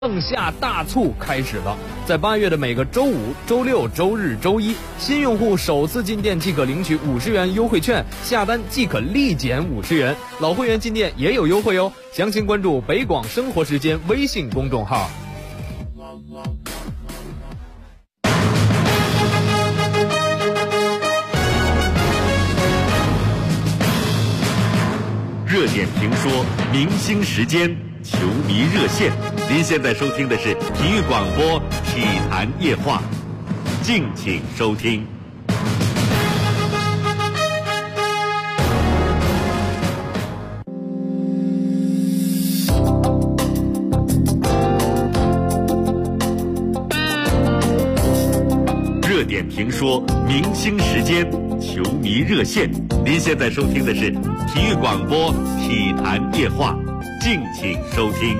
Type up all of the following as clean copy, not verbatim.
盛夏大促开始了，在8月的每个周五、周六、周日、周一，新用户首次进店即可领取50元优惠券，下单即可立减50元。老会员进店也有优惠哦，详情关注北广生活时间微信公众号。 热点评说，明星时间，球迷热线。您现在收听的是体育广播体坛夜话，敬请收听。热点评说，明星时间，球迷热线。您现在收听的是体育广播体坛夜话，敬请收听。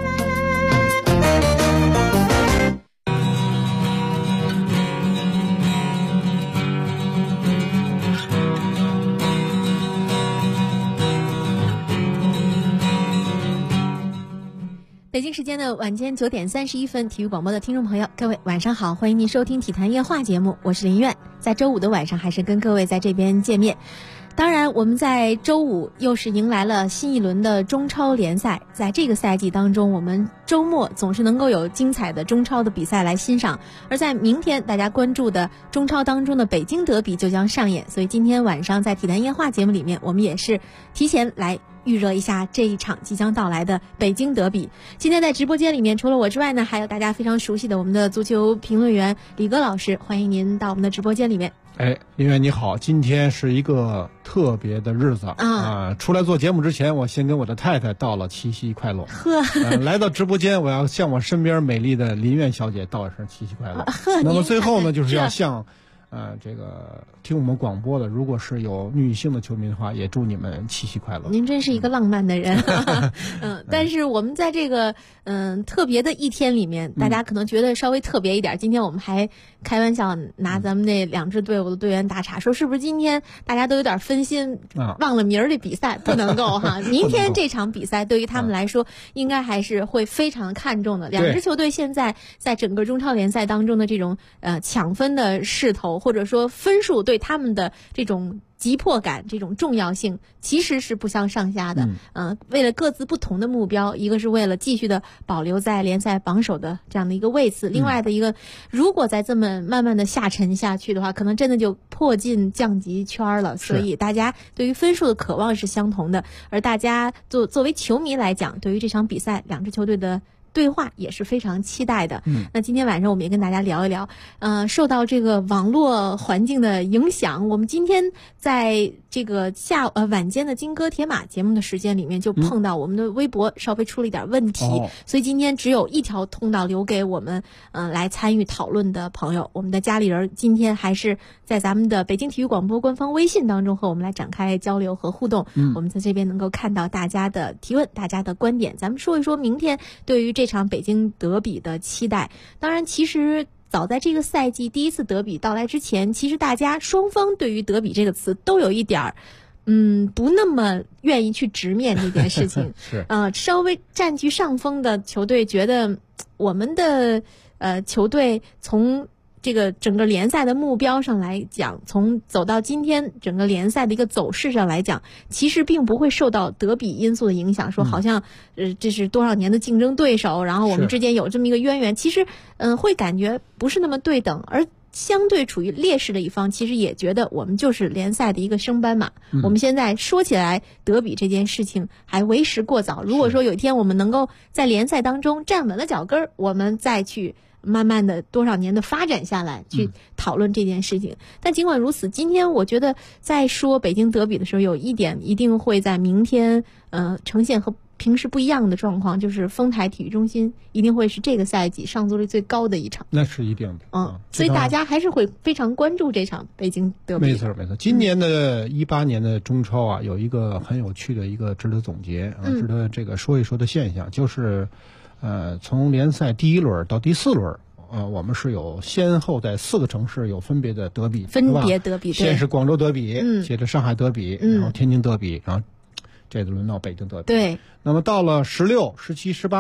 北京时间的晚间9点31分，体育广播的听众朋友，各位晚上好，欢迎您收听体坛夜话节目，我是林苑，在周五的晚上还是跟各位在这边见面。当然我们在周五又是迎来了新一轮的中超联赛，在这个赛季当中，我们周末总是能够有精彩的中超的比赛来欣赏，而在明天大家关注的中超当中的北京德比就将上演，所以今天晚上在体坛夜话节目里面，我们也是提前来预热一下这一场即将到来的北京德比。今天在直播间里面，除了我之外呢，还有大家非常熟悉的我们的足球评论员李哥老师，欢迎您到我们的直播间里面。 林苑你好，今天是一个特别的日子出来做节目之前，我先跟我的太太道了七夕快乐。来到直播间，我要向我身边美丽的林苑小姐道一声七夕快乐。那么最后呢，就是要向这个听我们广播的，如果是有女性的球迷的话，也祝你们七夕快乐。 您真是一个浪漫的人。但是我们在这个特别的一天里面，大家可能觉得稍微特别一点。今天我们还开玩笑拿咱们那2支队伍的队员打岔，说是不是今天大家都有点分心，忘了明儿这比赛不能够哈。明天这场比赛对于他们来说，应该还是会非常看重的。2支球队现在在整个中超联赛当中的这种抢分的势头，或者说分数对他们的这种急迫感，这种重要性其实是不相上下的。为了各自不同的目标，一个是为了继续的保留在联赛榜首的这样的一个位次，另外的一个，如果再这么慢慢的下沉下去的话，可能真的就迫近降级圈了。所以大家对于分数的渴望是相同的，而大家作为球迷来讲，对于这场比赛2支球队的对话也是非常期待的。那今天晚上我们也跟大家聊一聊，受到这个网络环境的影响，我们今天在这个晚间的金戈铁马节目的时间里面，就碰到我们的微博稍微出了一点问题，所以今天只有一条通道留给我们来参与讨论的朋友。我们的家里人今天还是在咱们的北京体育广播官方微信当中和我们来展开交流和互动。我们在这边能够看到大家的提问，大家的观点，咱们说一说明天对于这场北京德比的期待。当然其实早在这个赛季第一次德比到来之前，其实大家双方对于德比这个词都有一点不那么愿意去直面这件事情。 是稍微占据上风的球队觉得我们的球队从这个整个联赛的目标上来讲，从走到今天整个联赛的一个走势上来讲，其实并不会受到德比因素的影响，说好像这是多少年的竞争对手，然后我们之间有这么一个渊源，其实会感觉不是那么对等，而相对处于劣势的一方其实也觉得我们就是联赛的一个升班马。我们现在说起来德比这件事情还为时过早，如果说有一天我们能够在联赛当中站稳了脚跟，我们再去慢慢的多少年的发展下来去讨论这件事情。但尽管如此，今天我觉得在说北京德比的时候，有一点一定会在明天呈现和平时不一样的状况，就是丰台体育中心一定会是这个赛季上座率最高的一场。 那是一定的。 所以大家还是会非常关注这场北京德比。 没错。今年的18年的中超有一个很有趣的一个值得总结值得这个说一说的现象，就是从联赛第1轮到第4轮，我们是有先后在4个城市有分别的德比， 分别德比， 先是广州德比，接着上海德比，然后天津德比，然后这次轮到北京德比。 对。 那么到了16、17、18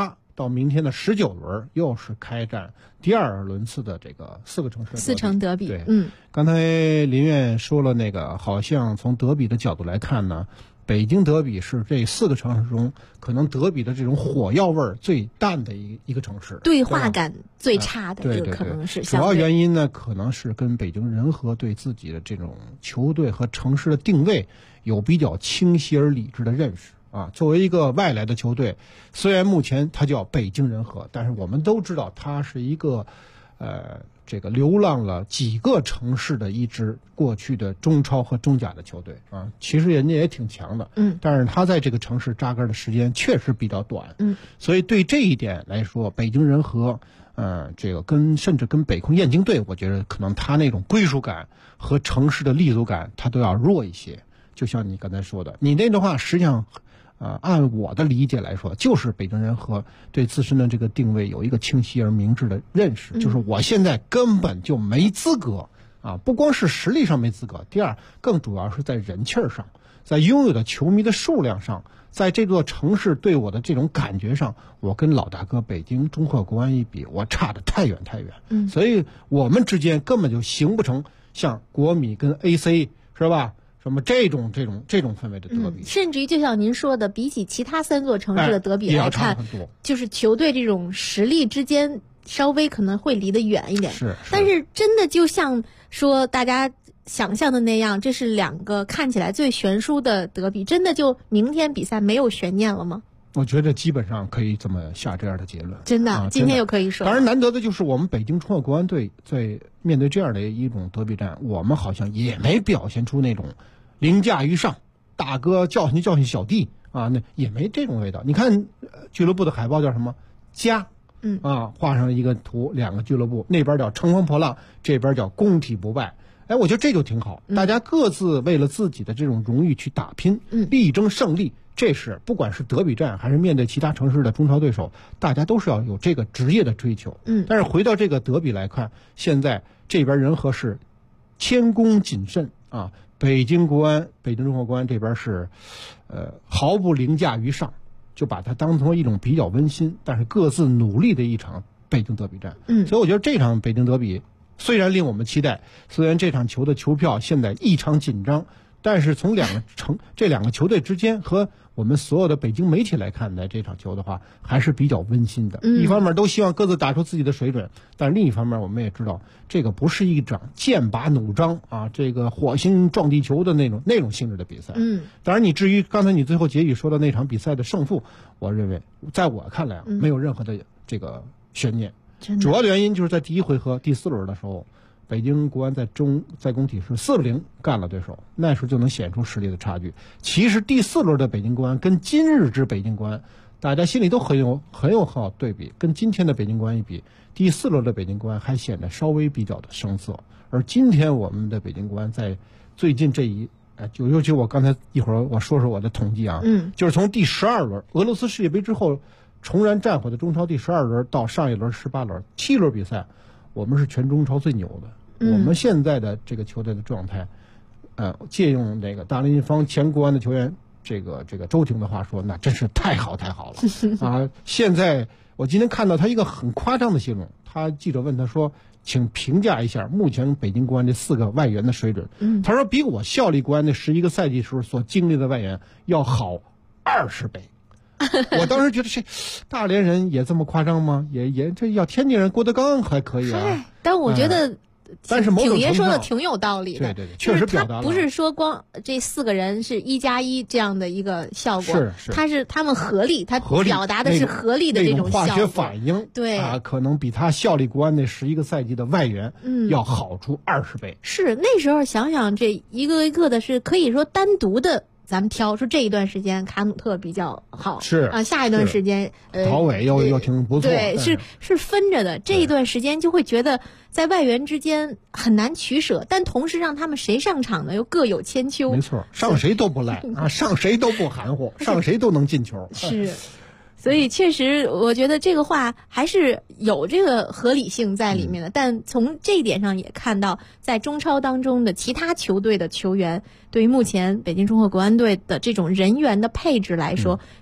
到明天的19轮又是开战第2轮次的这个4个城市 4城德比。 对，刚才林院说了，那个好像从德比的角度来看呢，北京德比是这4个城市中可能德比的这种火药味最淡的一个城市， 对话感最差的一个可能是。 主要原因呢，可能是跟北京人和对自己的这种球队和城市的定位有比较清晰而理智的认识啊。作为一个外来的球队，虽然目前它叫北京人和，但是我们都知道它是一个这个流浪了几个城市的一支过去的中超和中甲的球队啊，其实人家也挺强的，但是他在这个城市扎根的时间确实比较短，所以对这一点来说，北京人和这个甚至跟北控燕京队，我觉得可能他那种归属感和城市的立足感，他都要弱一些。就像你刚才说的，你那的话，实际上按我的理解来说，就是北京人和对自身的这个定位有一个清晰而明智的认识，就是我现在根本就没资格啊，不光是实力上没资格，第二更主要是在人气儿上，在拥有的球迷的数量上，在这座城市对我的这种感觉上，我跟老大哥北京中赫国安一比，我差得太远太远，所以我们之间根本就形不成像国米跟 AC 是吧？什么这种氛围的德比， 甚至于就像您说的，比起其他3座城市的德比来看，就是球队这种实力之间稍微可能会离得远一点。但是真的就像说大家想象的那样，这是2个看起来最悬殊的德比，真的就明天比赛没有悬念了吗？ 我觉得基本上可以这么下这样的结论。 真的，今天又可以说。 当然难得的就是我们北京中赫国安队在面对这样的一种德比战，我们好像也没表现出那种凌驾于上，大哥教训小弟啊，那也没这种味道。你看俱乐部的海报叫什么？家，画上一个图，2个俱乐部，那边叫乘风破浪，这边叫攻体不败。哎，我觉得这就挺好，大家各自为了自己的这种荣誉去打拼，力争胜利。这是不管是德比战还是面对其他城市的中超对手，大家都是要有这个职业的追求。但是回到这个德比来看，现在这边人和是谦恭谨慎啊，北京中赫国安这边是毫不凌驾于上，就把它当成一种比较温馨但是各自努力的一场北京德比战。所以我觉得这场北京德比虽然令我们期待，虽然这场球的球票现在异常紧张，但是从这2个球队之间和我们所有的北京媒体来看待这场球的话，还是比较温馨的。一方面都希望各自打出自己的水准，但是另一方面我们也知道，这个不是一场剑拔弩张啊，这个火星撞地球的那种性质的比赛。当然你至于刚才你最后结语说的那场比赛的胜负，我认为在我看来没有任何的这个悬念。主要的原因就是在第1回合第4轮的时候，北京国安在工体是4-0干了对手，那时候就能显出实力的差距。其实第4轮的北京国安跟今日之北京国安，大家心里都很有好对比。跟今天的北京国安一比，第4轮的北京国安还显得稍微比较的生涩。而今天我们的北京国安在最近尤其我刚才一会儿我说我的统计啊，就是从第12轮俄罗斯世界杯之后重燃战火的中超第12轮到上一轮18轮7轮比赛，我们是全中超最牛的。我们现在的这个球队的状态，借用那个大连一方前国安的球员这个周婷的话说，那真是太好了啊！现在我今天看到他一个很夸张的形容，记者问他说，请评价一下目前北京国安这4个外援的水准。他说比我效力国安那11个赛季时候所经历的外援要好20倍。我当时觉得这大连人也这么夸张吗？也这要天津人郭德纲还可以啊。 但我觉得但是挺爷说的挺有道理的。 对，确实表达了， 不是说光这4个人是1+1这样的一个效果，他们合力，他表达的是合力的这种化学反应。 对啊，可能比他效力国安那11个赛季的外援要好出20倍。 是那时候想想，这一个一个的是可以说单独的。咱们挑说这一段时间卡努特比较好，下一段时间陶伟又挺不错， 对，是分着的。这一段时间就会觉得在外援之间很难取舍，但同时让他们谁上场呢又各有千秋。 没错，上谁都不赖啊，上谁都不含糊，上谁都能进球。 是。所以确实我觉得这个话还是有这个合理性在里面的，但从这一点上也看到在中超当中的其他球队的球员对于目前北京中赫国安队的这种人员的配置来说是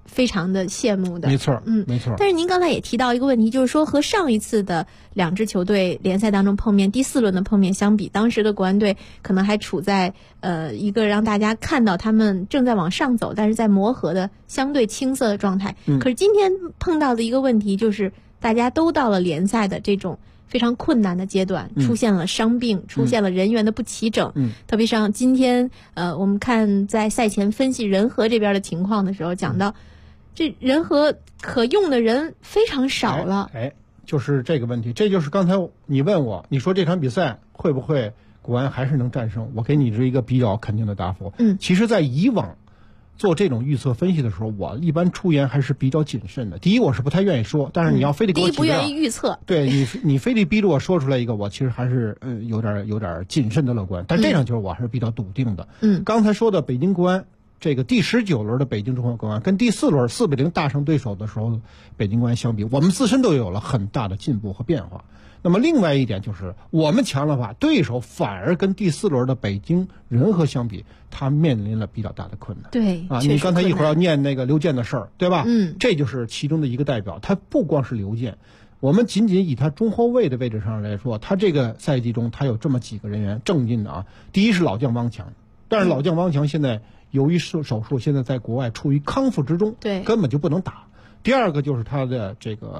非常的羡慕的。 没错，没错。 但是您刚才也提到一个问题，就是说和上一次的两支球队联赛当中碰面第4轮的碰面相比，当时的国安队可能还处在一个让大家看到他们正在往上走，但是在磨合的相对青涩的状态。可是今天碰到的一个问题就是，大家都到了联赛的这种非常困难的阶段，出现了伤病，出现了人员的不齐整。特别像今天我们看在赛前分析人和这边的情况的时候，讲到这人和可用的人非常少了。 就是这个问题，这就是刚才你问我，你说这场比赛会不会国安还是能战胜？我给你这一个比较肯定的答复。其实在以往做这种预测分析的时候，我一般出言还是比较谨慎的。第一，我是不太愿意说，但是你要非得给我第一不愿意预测， 对你非得逼着我说出来一个，我其实还是有点谨慎的乐观。但这场球我还是比较笃定的。刚才说的北京国安这个第19轮的北京中赫国安跟第4轮4-0大胜对手的时候北京国安相比，我们自身都有了很大的进步和变化。那么另外一点就是我们强了吧，对手反而跟第4轮的北京人和相比，他面临了比较大的困难。 对啊， 你刚才一会儿要念那个刘健的事儿，对吧？这就是其中的一个代表。他不光是刘健，我们仅仅以他中后卫的位置上来说，他这个赛季中他有这么几个人员正进的啊。第一是老将汪强，但是老将汪强现在由于手术，现在在国外处于康复之中， 对， 根本就不能打。第二个就是他的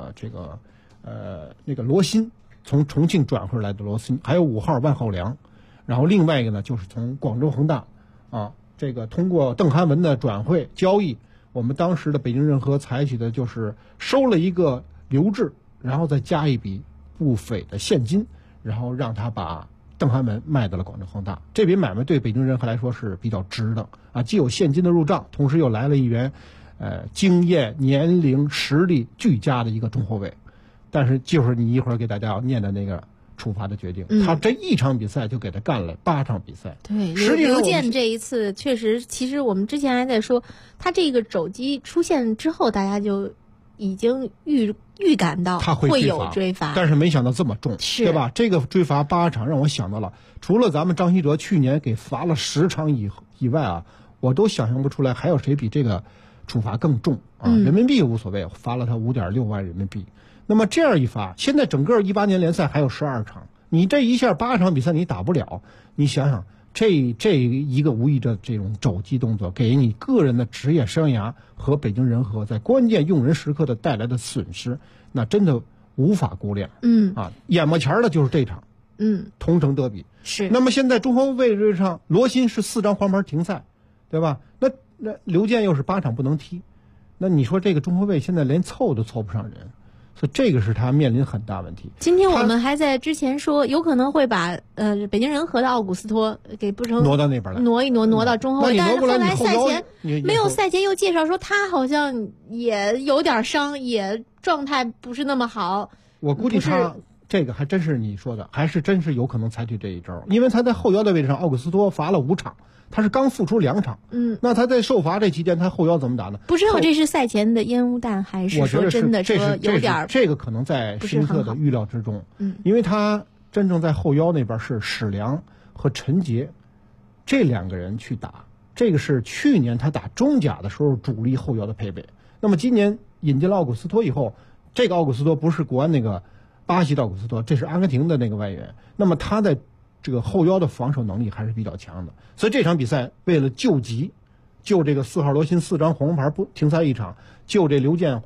那个罗新，从重庆转回来的罗新，还有5号万浩良。然后另外一个呢，就是从广州恒大啊，这个通过邓涵文的转会交易，我们当时的北京人和采取的就是收了一个留置，然后再加一笔不菲的现金，然后让他把邓涵文卖到了广州恒大。这笔买卖对北京人和来说是比较值的啊，既有现金的入账，同时又来了一员经验、年龄、实力俱佳的一个中后卫。但是就是你一会儿给大家要念的那个处罚的决定，他这一场比赛就给他干了8场比赛。 对，刘健这一次确实，其实我们之前还在说，他这个肘击出现之后，大家就已经预感到他会有追罚， 但是没想到这么重，对吧？这个追罚8场让我想到了，除了咱们张稀哲去年给罚了10场以外啊，我都想象不出来还有谁比这个处罚更重啊！人民币无所谓，罚了他5.6万人民币。那么这样一罚，现在整个18年联赛还有12场，你这一下8场比赛你打不了，你想想这一个无意的这种肘击动作，给你个人的职业生涯和北京人和在关键用人时刻的带来的损失，那真的无法估量。眼巴前的就是这场，同城德比是。 那么现在中后卫位置上，罗新是4张黄牌停赛，对吧？那刘健又是8场不能踢，那你说这个中后卫现在连凑都凑不上人。所以这个是他面临很大问题。 今天我们还在之前说，有可能会把北京人和的奥古斯托给不成挪到那边来， 挪到中后卫。但是后来赛前没有赛前又介绍说他好像也有点伤，也状态不是那么好。 我估计他这个还真是你说的，还是真是有可能采取这一招，因为他在后腰的位置上，奥古斯托罚了5场。他是刚复出2场，那他在受罚这期间，他后腰怎么打呢？ 不知道这是赛前的烟雾弹，还是说真的说有点这个可能在辛特的预料之中，因为他真正在后腰那边是史良和陈杰这2个人去打，这个是去年他打中甲的时候主力后腰的配备。那么今年引进了奥古斯托以后，这个奥古斯托不是国安那个巴西的奥古斯托，这是阿根廷的那个外援。那么他在这个后腰的防守能力还是比较强的，所以这场比赛为了救急，救这个4号罗新4张黄牌不停赛1场，救这刘健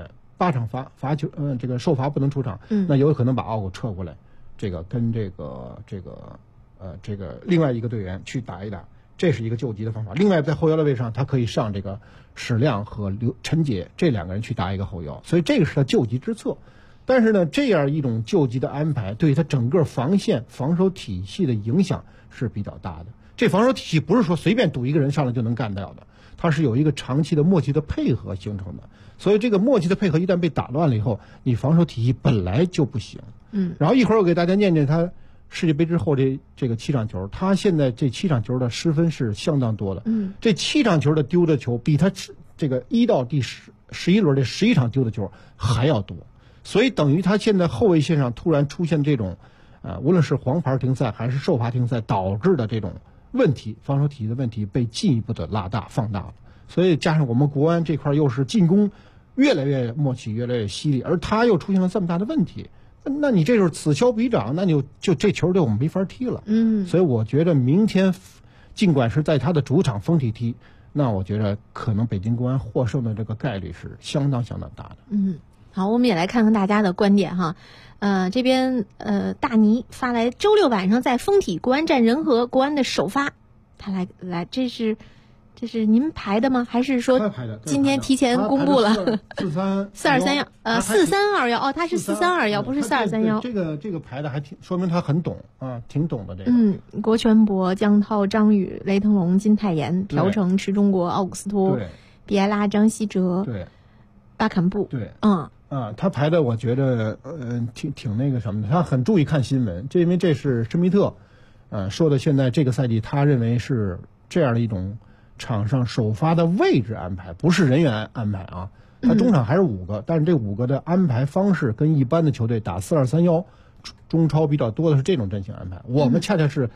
8场罚球这个受罚不能出场，那有可能把奥古撤过来，这个跟这个另外一个队员去打一打，这是一个救急的方法。另外在后腰的位置上，他可以上这个史亮和陈杰这2个人去打一个后腰，所以这个是他救急之策。但是呢，这样一种救急的安排对他整个防线防守体系的影响是比较大的。这防守体系不是说随便堵一个人上来就能干掉的，它是有一个长期的默契的配合形成的。所以这个默契的配合一旦被打乱了以后，你防守体系本来就不行。然后一会儿我给大家念念他世界杯之后这个7场球，他现在这7场球的失分是相当多的。这7场球的丢的球比他这个1到第11轮这11场丢的球还要多。所以等于他现在后卫线上突然出现这种，无论是黄牌停赛还是受罚停赛导致的这种问题，防守体系的问题被进一步的拉大放大了。 所以加上我们国安这块又是进攻越来越默契，越来越犀利，而他又出现了这么大的问题，那你这就是此消彼长，那就这球队我们没法踢了。所以我觉得明天尽管是在他的主场丰体踢，那我觉得可能北京国安获胜的这个概率是相当相当大的。 好，我们也来看看大家的观点哈。这边大尼发来周六晚上在丰体国安战仁和，国安的首发，他来这是您排的吗？还是说今天提前公布了？4231431哦，他是4321，不是4231。 这个排的还说明他很懂啊，挺懂的这个。 郭全博、姜涛、张宇、雷腾龙、金泰妍、朴成、池中国、奥古斯托、比埃拉、张稀哲、巴坎布。 他排的我觉得挺那个什么的，他很注意看新闻，因为这是施密特说的，现在这个赛季他认为是这样的一种场上首发的位置安排，不是人员安排啊。他中场还是5个，但是这5个的安排方式跟一般的球队打4-2-3-1中超比较多的是这种阵型安排，我们恰恰是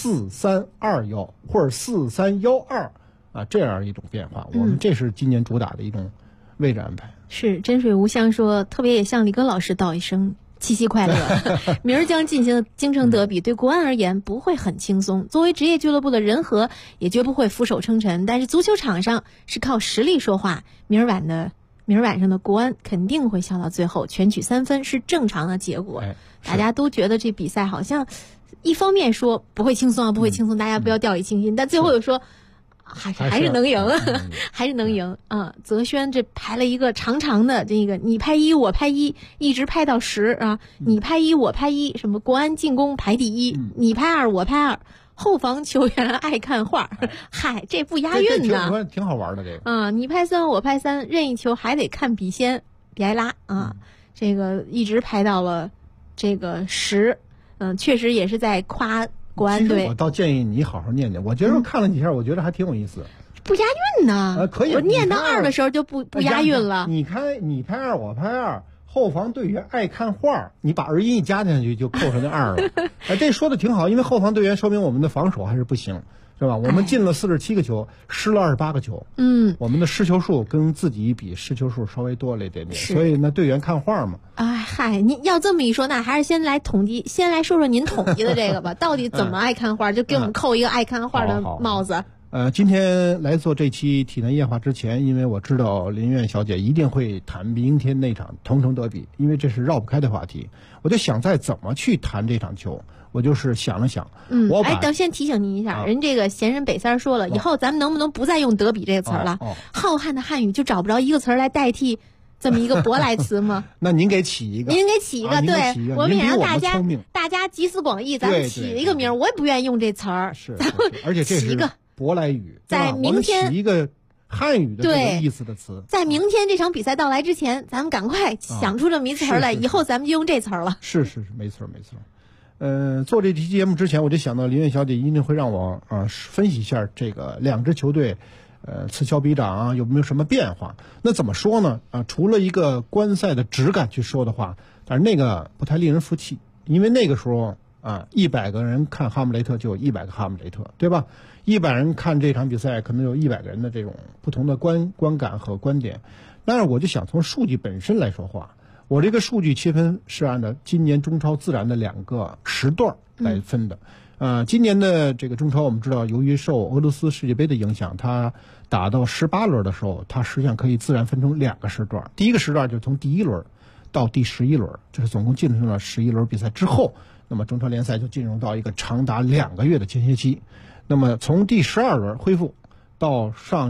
4-3-2-1或者4-3-1-2这样一种变化，我们这是今年主打的一种位置安排。 是真水无香说，特别也向李根老师道一声七夕快乐。明儿将进行的京城德比对国安而言不会很轻松，作为职业俱乐部的仁和也绝不会俯首称臣，但是足球场上是靠实力说话，明儿晚上的国安肯定会笑到最后，全取3分是正常的结果。大家都觉得这比赛好像一方面说不会轻松不会轻松，大家不要掉以轻心，但最后又说还是能赢，还是能赢啊！泽轩这排了一个长长的这个你拍1我拍1，一直拍到10啊！你拍1我拍1，什么国安进攻排第1，你拍2我拍2，后防球员爱看画，嗨，这不押韵呢， 挺好玩的这个你拍3我拍3，任意球还得看比埃拉啊！这个一直拍到了这个10，确实也是在夸国安队。 我倒建议你好好念念，我觉得看了几下，我觉得还挺有意思。 不押韵呢？ 可以。 我念到2的时候就不押韵了。 你拍2，我拍2，后防队员爱看画，你把儿音一加进去就扣上那2了。这说的挺好，因为后防队员说明我们的防守还是不行，是吧？我们进了47个球，失了28个球。我们的失球数跟自己一比，失球数稍微多了一点点，所以那队员看画嘛。 嗨，您要这么一说，那还是先来说说您统计的这个吧，到底怎么爱看画，就给我们扣一个爱看画的帽子。 今天来做这期体坛夜话之前，因为我知道林苑小姐一定会谈明天那场同城德比，因为这是绕不开的话题，我就想再怎么去谈这场球。我就是想了想， 等先提醒您一下，人这个闲人北三说了，以后咱们能不能不再用德比这个词儿了？浩瀚的汉语就找不着一个词儿来代替这么一个舶来词吗？ 那您给起一个， 对，我们也让大家集思广益，咱们起一个名儿，我也不愿意用这词儿， 而且这是一个舶来语， 在明天起一个汉语的这个意思的词， 在明天这场比赛到来之前，咱们赶快想出这么一词儿来，以后咱们就用这词儿了。 是，没错。做这期节目之前，我就想到林苑小姐一定会让我分析一下这个2支球队，此消彼长有没有什么变化？那怎么说呢？除了一个观赛的质感去说的话，但是那个不太令人服气，因为那个时候100个人看哈姆雷特就有100个哈姆雷特，对吧？100人看这场比赛，可能有100个人的这种不同的观感和观点。但是我就想从数据本身来说话。我这个数据切分是按照今年中超自然的2个时段来分的。今年的这个中超，我们知道，由于受俄罗斯世界杯的影响，它打到18轮的时候，它实际上可以自然分成2个时段。第一个时段就是从第1轮到第11轮，这是总共进入了11轮比赛之后，那么中超联赛就进入到一个长达2个月的间歇期。那么从第12轮恢复到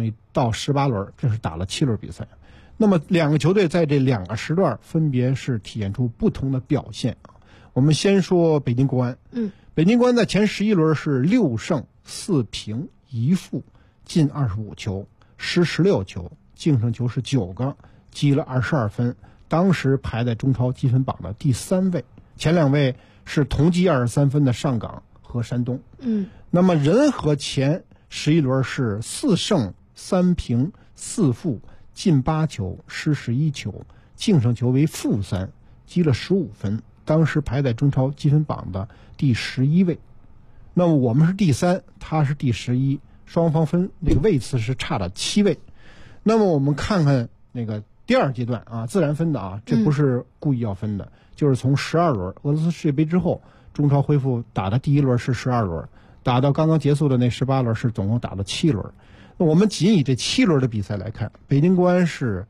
18轮，这是打了7轮比赛。那么2个球队在这2个时段分别是体现出不同的表现。我们先说北京国安。北京国安在前11轮是6胜4平1负，进25球，失16球，净胜球是9个，积了22分，当时排在中超积分榜的第3位，前2位是同积23分的上港和山东。那么仁和前11轮是4胜3平4负，进8球，失11球，净胜球为-3，积了15分，当时排在中超积分榜的第11位。那么我们是第3，他是第11，双方分那个位次是差了7位。 那么我们看看那个第二阶段啊，自然分的啊，这不是故意要分的，就是从12轮俄罗斯世界杯之后，中超恢复打的第一轮是12轮，打到刚刚结束的那18轮是总共打了7轮。那我们仅以这7轮的比赛来看，北京国安是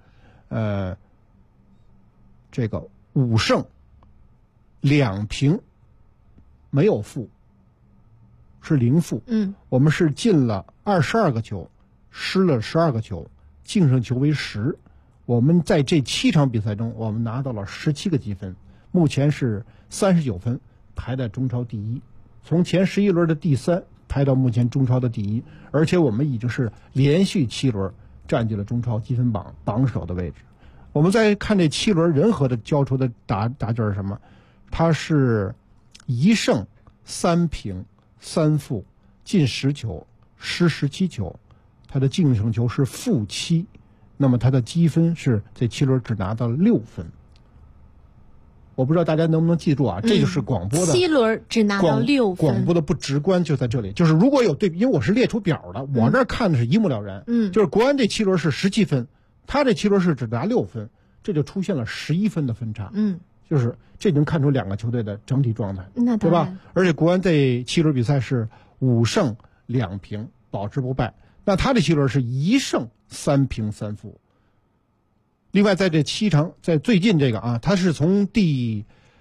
这个5胜2平，没有负，是0负。我们是进了22个球，失了12个球，净胜球为10。我们在这7场比赛中，我们拿到了17个积分，目前是39分，排在中超第一。从前11轮的第3排到目前中超的第一，而且我们已经是连续7轮占据了中超积分榜榜首的位置。我们再看这7轮人和的交出的答卷是什么？它是1胜3平3负，进10球，失17球，它的净胜球是-7，那么它的积分是这7轮只拿到了6分。我不知道大家能不能记住啊，这就是广播的 7轮只拿到6分。 广播的不直观就在这里，就是如果有对比，因为我是列出表的，我这儿看的是一目了然。就是国安这7轮是17分，他这7轮是只拿6分，这就出现了11分的分差。就是这能看出2个球队的整体状态，对吧？而且国安这7轮比赛是5胜2平，保持不败。那他这7轮是1胜3平3负。另外，在这7场，在最近这个啊，他是从第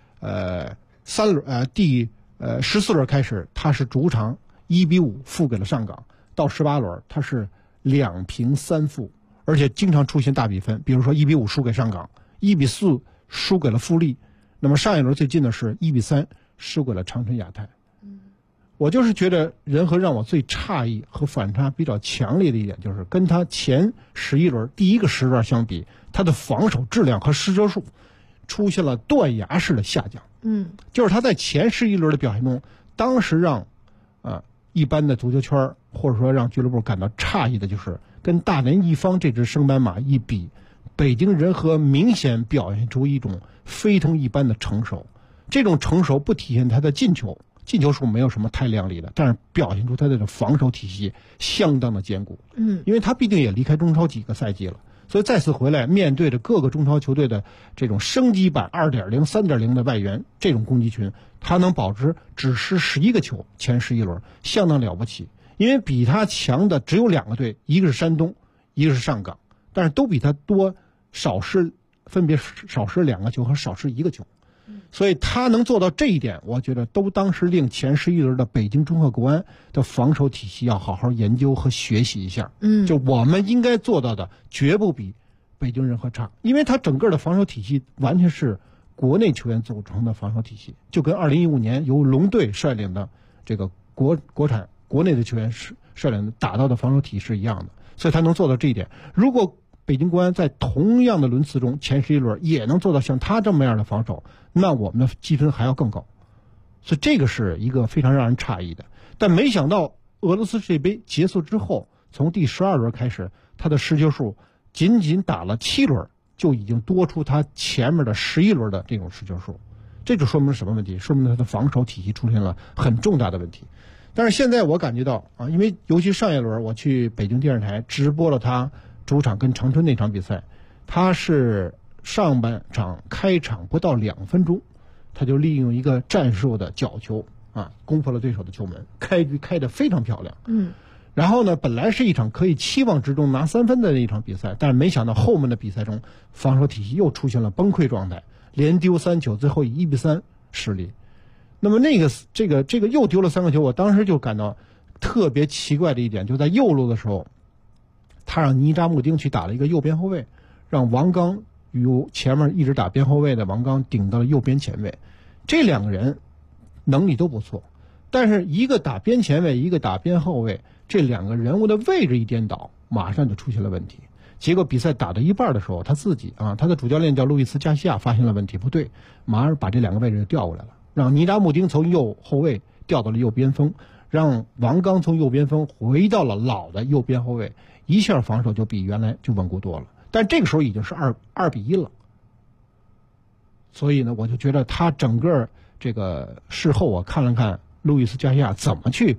14轮开始，他是主场1-5负给了上港，到18轮他是2平3负，而且经常出现大比分，比如说1-5输给上港，1-4输给了富力，那么上一轮最近的是1-3输给了长春亚泰。我就是觉得人和让我最诧异和反差比较强烈的一点，就是跟他前11轮第一个时段相比，他的防守质量和失球数出现了断崖式的下降。就是他在前11轮的表现中，当时让一般的足球圈或者说让俱乐部感到诧异的就是跟大连一方这支升班马一比，北京人和明显表现出一种非同一般的成熟。这种成熟不体现他的进球数没有什么太亮丽的，但是表现出他的防守体系相当的坚固。因为他毕竟也离开中超几个赛季了，所以再次回来面对着各个中超球队的这种升级版 2.0 3.0 的外援，这种攻击群他能保持只失11个球，前11轮相当了不起。因为比他强的只有2个队，一个是山东，一个是上港，但是都比他多分别少失2个球和少失1个球。所以他能做到这一点，我觉得都当时令前11轮的北京中赫国安的防守体系要好好研究和学习一下。就我们应该做到的绝不比北京人和差，因为他整个的防守体系完全是国内球员组成的防守体系，就跟2015年由龙队率领的这个国内的球员率领的打到的防守体系是一样的，所以他能做到这一点。如果北京国安在同样的轮次中前11轮也能做到像他这么样的防守，那我们的积分还要更高。所以这个是一个非常让人诧异的。但没想到俄罗斯世界杯结束之后，从第12轮开始，他的失球数仅仅打了7轮就已经多出他前面的11轮的这种失球数。这就说明了什么问题？说明他的防守体系出现了很重大的问题。但是现在我感觉到啊，因为尤其上一轮我去北京电视台直播了他主场跟长春那场比赛，他是上半场开场不到2分钟，他就利用一个战术的角球攻破了对手的球门，开局开得非常漂亮。然后呢，本来是一场可以期望之中拿3分的一场比赛，但是没想到后面的比赛中防守体系又出现了崩溃状态，连丢3球，最后以1-3失利。那么这个又丢了3个球，我当时就感到特别奇怪的一点，就在右路的时候，他让尼扎穆丁去打了一个右边后卫，让王刚与前面一直打边后卫的王刚顶到了右边前卫。这2个人能力都不错，但是一个打边前卫，一个打边后卫，这2个人物的位置一颠倒，马上就出现了问题。结果比赛打到一半的时候，他自己他的主教练叫路易斯加西亚发现了问题不对，马上把这2个位置调过来了，让尼扎穆丁从右后卫调到了右边锋，让王刚从右边锋回到了老的右边后卫，一下防守就比原来就稳固多了。但这个时候已经是2-1了，所以呢，我就觉得他整个这个事后我看了看路易斯加西亚怎么去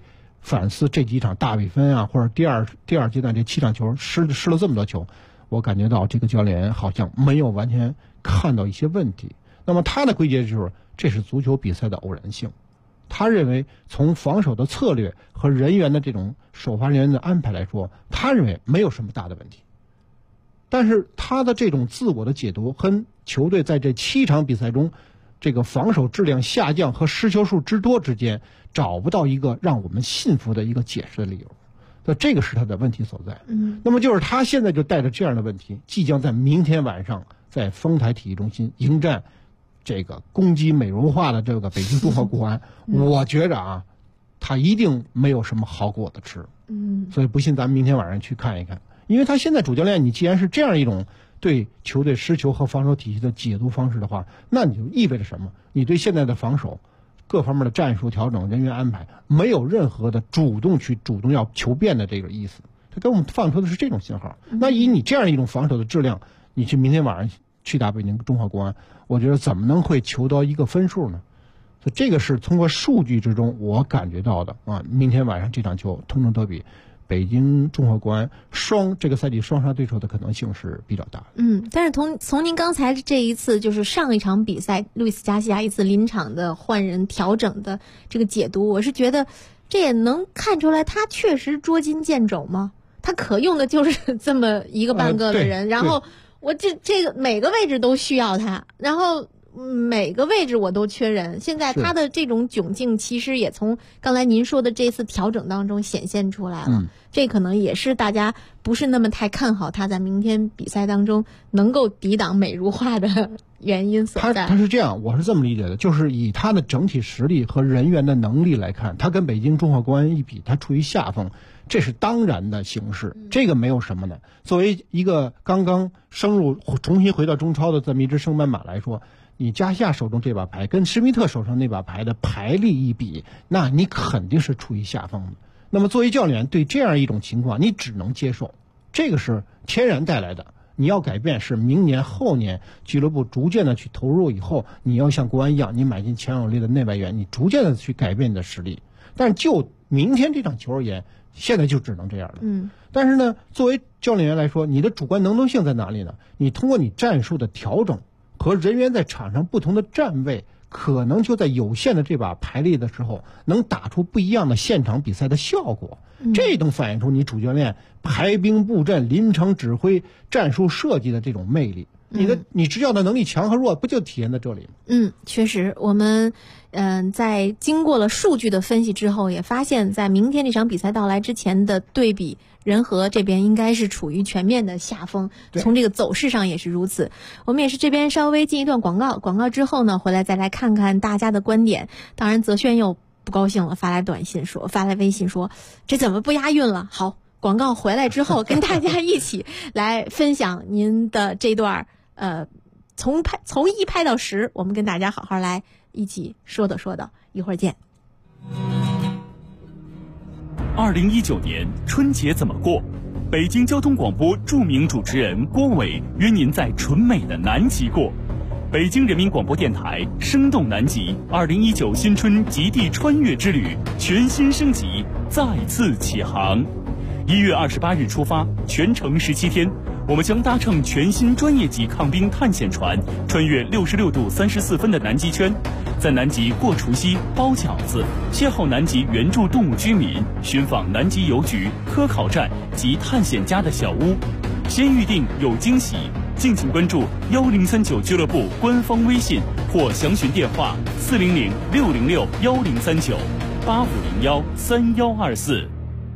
反思这几场大比分啊，或者第二阶段这7场球失了这么多球，我感觉到这个教练好像没有完全看到一些问题。那么他的归结就是，这是足球比赛的偶然性。他认为从防守的策略和人员的这种首发人员的安排来说，他认为没有什么大的问题。但是他的这种自我的解读和球队在这7场比赛中这个防守质量下降和失球数之多之间找不到一个让我们信服的一个解释的理由，那这个是他的问题所在。那么就是他现在就带着这样的问题，即将在明天晚上在丰台体育中心迎战这个攻击美容化的这个北京中华国安。我觉着啊，他一定没有什么好果子吃。所以不信咱们明天晚上去看一看，因为他现在主教练，你既然是这样一种对球队失球和防守体系的解读方式的话，那你就意味着什么？你对现在的防守各方面的战术调整、人员安排没有任何的主动要求变的这个意思，他给我们放出的是这种信号。那以你这样一种防守的质量，你去明天晚上去打北京中华国安，我觉得怎么能会求到一个分数呢？所以这个是通过数据之中我感觉到的啊。明天晚上这场球同城德比，北京中华国安这个赛季双杀对手的可能性是比较大的。 但是从您刚才这一次就是上一场比赛路易斯加西亚一次临场的换人调整的这个解读，我是觉得这也能看出来他确实捉襟见肘吗？他可用的就是这么一个半个的人，然后我这个每个位置都需要他，然后每个位置我都缺人。现在他的这种窘境其实也从刚才您说的这次调整当中显现出来了。这可能也是大家不是那么太看好他在明天比赛当中能够抵挡美如画的原因所在。 他是这样，我是这么理解的，就是以他的整体实力和人员的能力来看，他跟北京中华国安一比，他处于下风，这是当然的形势，这个没有什么的。作为一个刚刚重新回到中超的这么一支升班马来说，你加西亚手中这把牌跟施密特手上那把牌的牌力一比，那你肯定是处于下风的。那么作为教练，对这样一种情况你只能接受，这个是天然带来的。你要改变是明年后年俱乐部逐渐的去投入以后，你要像国安一样，你买进强有力的内外援，你逐渐的去改变你的实力。但就明天这场球而言，现在就只能这样了。但是呢，作为教练员来说，你的主观能动性在哪里呢？你通过你战术的调整和人员在场上不同的站位，可能就在有限的这把牌力的时候，能打出不一样的现场比赛的效果。这能反映出你主教练排兵布阵、临场指挥、战术设计的这种魅力。你执教的能力强和弱，不就体现在这里吗？ 确实，我们在经过了数据的分析之后，也发现，在明天这场比赛到来之前的对比，人和这边应该是处于全面的下风，从这个走势上也是如此。我们也是这边稍微进一段广告之后呢，回来再来看看大家的观点。当然，泽轩又不高兴了，发来微信说，这怎么不押韵了？好，广告回来之后，跟大家一起来分享您的这段从1拍到10，我们跟大家好好来一起说道，一会儿见。 2019年春节怎么过？北京交通广播著名主持人郭伟约您在纯美的南极过。北京人民广播电台生动南极2019新春极地穿越之旅全新升级，再次起航。1月28日出发，全程17天，我们将搭乘全新专业级抗冰探险船，穿越66度34分的南极圈，在南极过除夕、包饺子，邂逅南极原住动物居民，寻访南极邮局、科考站及探险家的小屋。先预定有惊喜，敬请关注1039俱乐部官方微信或详询电话400-606-1039-8501-3124。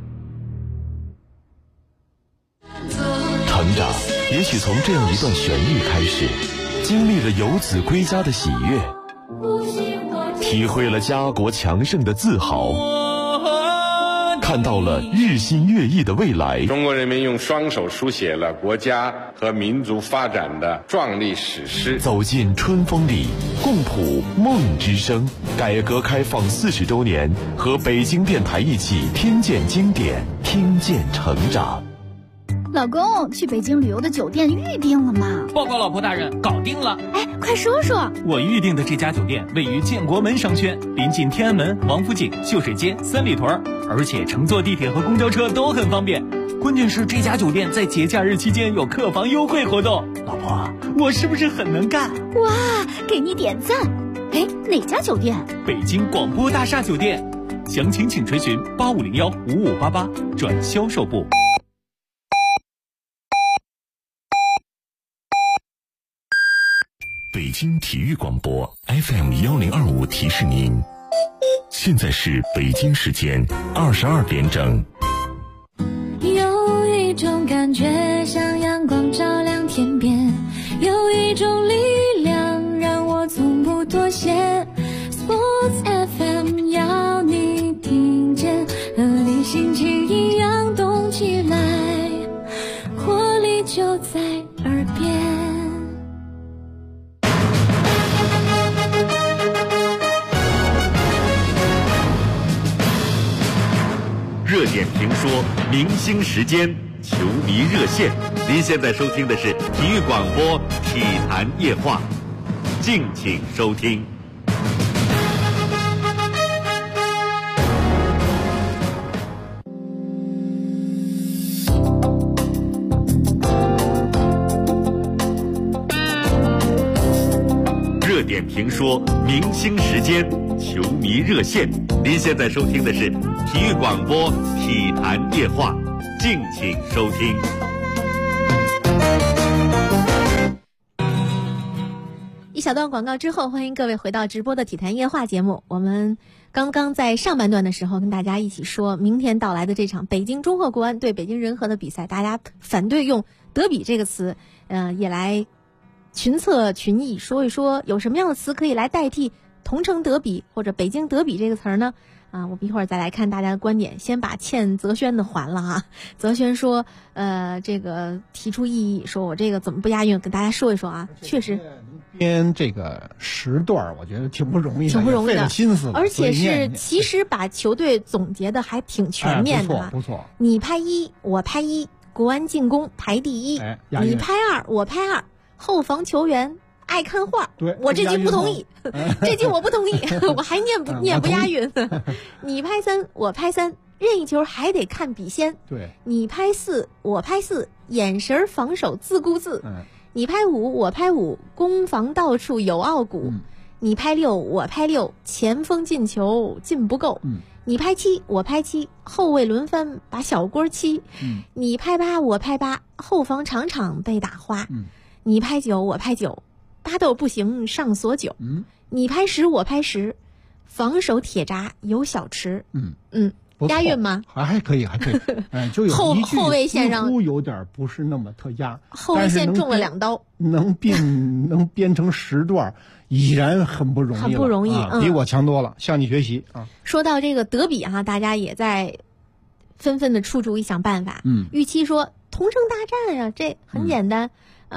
成长也许从这样一段旋律开始，经历了游子归家的喜悦，体会了家国强盛的自豪，看到了日新月异的未来。 中国人民用双手书写了国家和民族发展的壮丽史诗。 走进春风里，共谱梦之声。改革开放40周年，和北京电台一起听见经典，听见成长。 老公，去北京旅游的酒店预定了吗？ 报告老婆大人，搞定了。 哎，快说说。 我预定的这家酒店位于建国门商圈，临近天安门、王府井、秀水街、三里屯，而且乘坐地铁和公交车都很方便。关键是这家酒店在节假日期间有客房优惠活动。老婆，我是不是很能干？ 哇，给你点赞。哎，哪家酒店？ 北京广播大厦酒店。详情请垂询8501-5588转销售部。 北京体育广播 FM1025提示您，现在是北京时间22点整。 有一种感觉像阳光照亮天边，有一种力量让我从不妥协。Sports FM 要你听见，和你心情一样动起来，活力就在耳边。 热点评说，明星时间，球迷热线。您现在收听的是体育广播体坛夜话，敬请收听。热点评说，明星时间，球迷热线。您现在收听的是体育广播体坛夜话，敬请收听。 一小段广告之后，欢迎各位回到直播的体坛夜话节目。我们刚刚在上半段的时候跟大家一起说，明天到来的这场北京中赫国安对北京人和的比赛，大家反对用德比这个词，也来群策群议，说一说有什么样的词可以来代替同城德比或者北京德比这个词儿呢？我们一会儿再来看大家的观点。先把欠泽轩的还了哈。泽轩说，这个提出异议，说我这个怎么不押韵，跟大家说一说啊。确实， 编这个10段，我觉得挺不容易的， 挺不容易的， 费了心思了， 而且是其实把球队总结的还挺全面的啊。 不错。 你拍1，我拍1，国安进攻排第1，你拍2，我拍2，后防球员爱看画， 对， 我这句不同意，这句我不同意，我还念不押韵。你拍3，我拍3，任意球还得看笔仙。 对， 你拍4，我拍4，眼神防守自顾自。你拍5，我拍5，攻防到处有傲骨。你拍6，我拍6，前锋进球进不够。你拍7，我拍7，后卫轮番把小锅沏。你拍8，我拍8，后防场场被打花。你拍9，我拍9，巴豆不行上锁9。你拍10，我拍10，防守铁闸有小池。押韵吗？ 还可以，就有一句后卫线上似乎有点不是那么特押， 后卫线中了2刀， 能编成10段，已然很不容易了， 很不容易， 比我强多了，向你学习啊！ 说到这个德比啊，大家也在纷纷的出主意想办法。预期说同城大战啊，这很简单。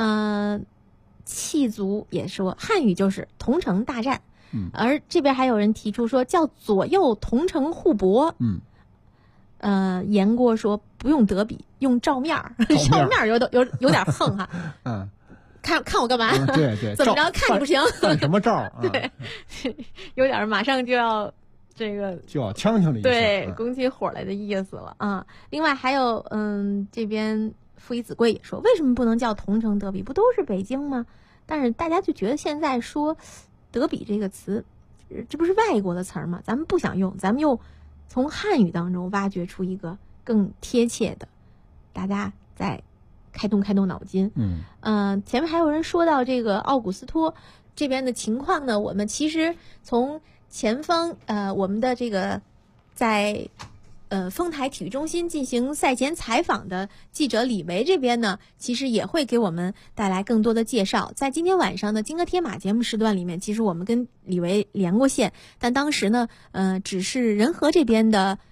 气族也说汉语就是同城大战。而这边还有人提出说叫左右同城互搏。严锅说不用德比，用照面儿，照面儿有点横哈。看我干嘛？ 对， 怎么着看你不行？ 看什么照？ 对，有点马上就要这个就要呛的意思， 对，拱起火来的意思了啊。另外还有这边父以子贵也说，为什么不能叫同城德比？不都是北京吗？但是大家就觉得现在说德比这个词，这不是外国的词儿吗？咱们不想用，咱们又从汉语当中挖掘出一个更贴切的，大家再开动脑筋。前面还有人说到这个奥古斯托这边的情况呢，我们其实从前方我们的这个在丰台体育中心进行赛前采访的记者李维这边呢，其实也会给我们带来更多的介绍。在今天晚上的金戈铁马节目时段里面，其实我们跟李维连过线，但当时呢只是仁和这边的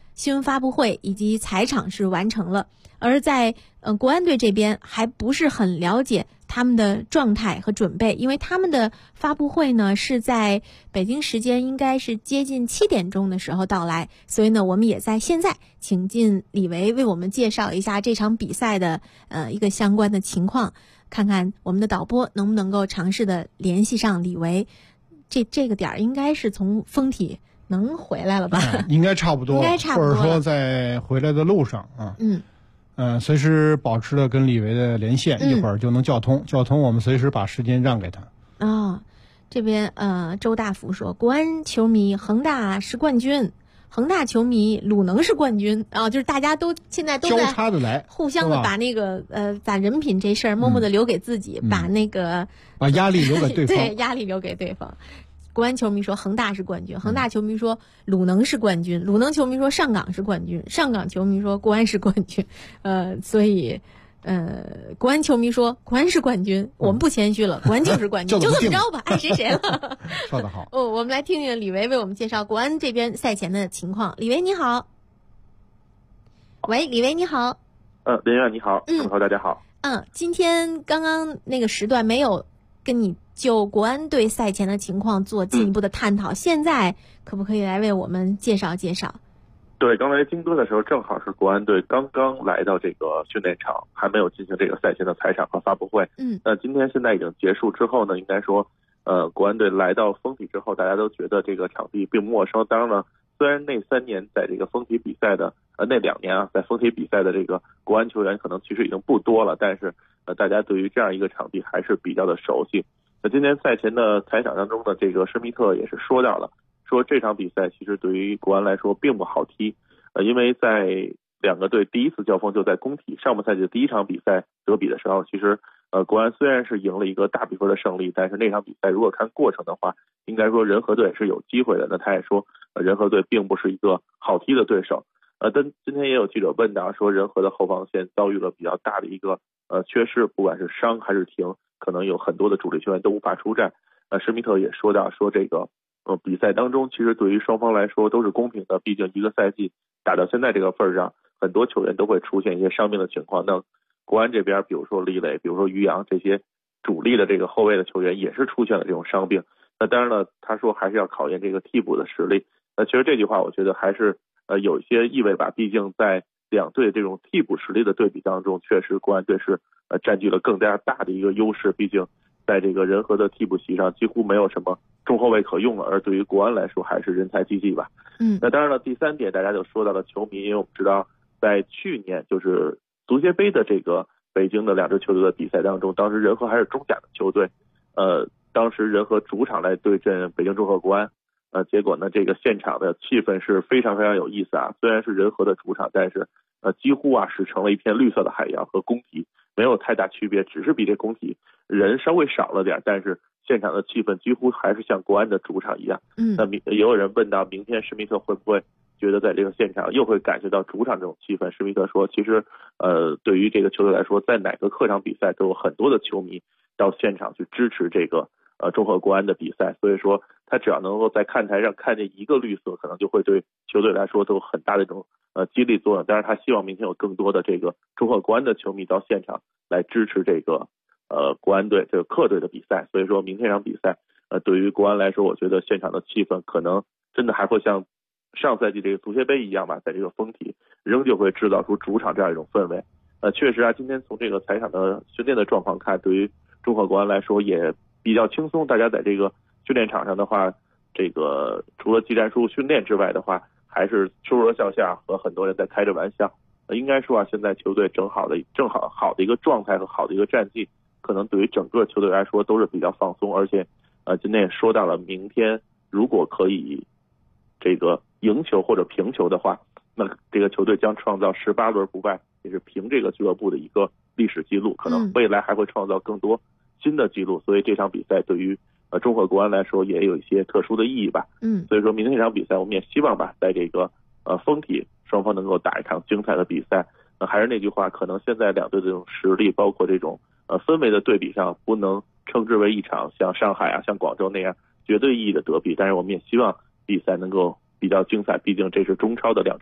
新闻发布会以及采场是完成了，而在国安队这边还不是很了解他们的状态和准备，因为他们的发布会呢是在北京时间应该是接近7点钟的时候到来，所以呢我们也在现在请进李维为我们介绍一下这场比赛的一个相关的情况，看看我们的导播能不能够尝试的联系上李维。这个点应该是从丰体能回来了吧？ 应该差不多，或者说在回来的路上啊。随时保持着跟李维的连线，一会儿就能叫通。我们随时把时间让给他。 这边周大福说，国安球迷恒大是冠军，恒大球迷鲁能是冠军啊，就是大家都现在都在交叉的来， 互相的把那个攒人品这事儿默默的留给自己，把那个把压力留给对方， 对，压力留给对方。国安球迷说恒大是冠军，恒大球迷说鲁能是冠军，鲁能球迷说上港是冠军，上港球迷说国安是冠军，所以国安球迷说国安是冠军，我们不谦虚了，国安就是冠军，就这么着吧，爱谁谁了。 说得好。 我们来听听李维为我们介绍国安这边赛前的情况。李维你好。喂，李维你好。 林院你好。大家好。 今天刚刚那个时段没有跟你就国安队赛前的情况做进一步的探讨，现在可不可以来为我们介绍介绍？ 对，刚才金哥的时候正好是国安队刚刚来到这个训练场，还没有进行这个赛前的采场和发布会。那今天现在已经结束之后呢，应该说国安队来到丰体之后，大家都觉得这个场地并不陌生。当然了，虽然那3年在这个丰体比赛的那2年在丰体比赛的这个国安球员可能其实已经不多了，但是大家对于这样一个场地还是比较的熟悉。那今天赛前的采访当中的这个施密特也是说到了，说这场比赛其实对于国安来说并不好踢，因为在两个队第一次交锋就在工体上半赛季的第一场比赛德比的时候，其实国安虽然是赢了一个大比分的胜利，但是那场比赛如果看过程的话，应该说人和队是有机会的。那他也说人和队并不是一个好踢的对手。但今天也有记者问到说人和的后防线遭遇了比较大的一个缺失，不管是伤还是停，可能有很多的主力球员都无法出战。施密特也说到说这个比赛当中其实对于双方来说都是公平的，毕竟一个赛季打到现在这个份上，很多球员都会出现一些伤病的情况。那国安这边比如说李磊，比如说于洋这些主力的这个后卫的球员也是出现了这种伤病。那当然了，他说还是要考验这个替补的实力。那其实这句话我觉得还是有一些意味吧，毕竟在两队这种替补实力的对比当中，确实国安队是占据了更加大的一个优势，毕竟在这个人和的替补席上几乎没有什么中后卫可用了，而对于国安来说还是人才济济吧。那当然了，第三点大家就说到了球迷，因为我们知道在去年就是足协杯的这个北京的2支球队的比赛当中，当时人和还是中甲的球队，当时人和主场来对阵北京中赫国安，结果呢这个现场的气氛是非常非常有意思啊。虽然是人和的主场，但是几乎是成了一片绿色的海洋，和工体没有太大区别，只是比这工体人稍微少了点，但是现场的气氛几乎还是像国安的主场一样。那也有人问到明天施密特会不会觉得在这个现场又会感觉到主场这种气氛。施密特说其实对于这个球队来说，在哪个客场比赛都有很多的球迷到现场去支持这个中赫国安的比赛，所以说他只要能够在看台上看见一个绿色，可能就会对球队来说都有很大的这种激励作用。当然他希望明天有更多的这个中赫国安的球迷到现场来支持这个国安队这个客队的比赛。所以说明天这场比赛对于国安来说，我觉得现场的气氛可能真的还会像上赛季这个足协杯一样吧，在这个丰体仍旧会制造出主场这样一种氛围。确实今天从这个采场的训练的状况看，对于中赫国安来说也比较轻松。大家在这个训练场上的话，这个除了技战术训练之外的话，还是说说笑笑，和很多人在开着玩笑。应该说现在球队正好的一个状态和好的一个战绩，可能对于整个球队来说都是比较放松。而且今天也说到了，明天如果可以这个赢球或者平球的话，那这个球队将创造18轮不败，也是平这个俱乐部的一个历史记录，可能未来还会创造更多新的记录。所以这场比赛对于中赫国安来说也有一些特殊的意义吧。所以说明天这场比赛我们也希望吧，在这个丰体双方能够打一场精彩的比赛。还是那句话，可能现在两队的这种实力，包括这种氛围的对比上，不能称之为一场像上海像广州那样绝对意义的德比，但是我们也希望比赛能够比较精彩，毕竟这是中超的2支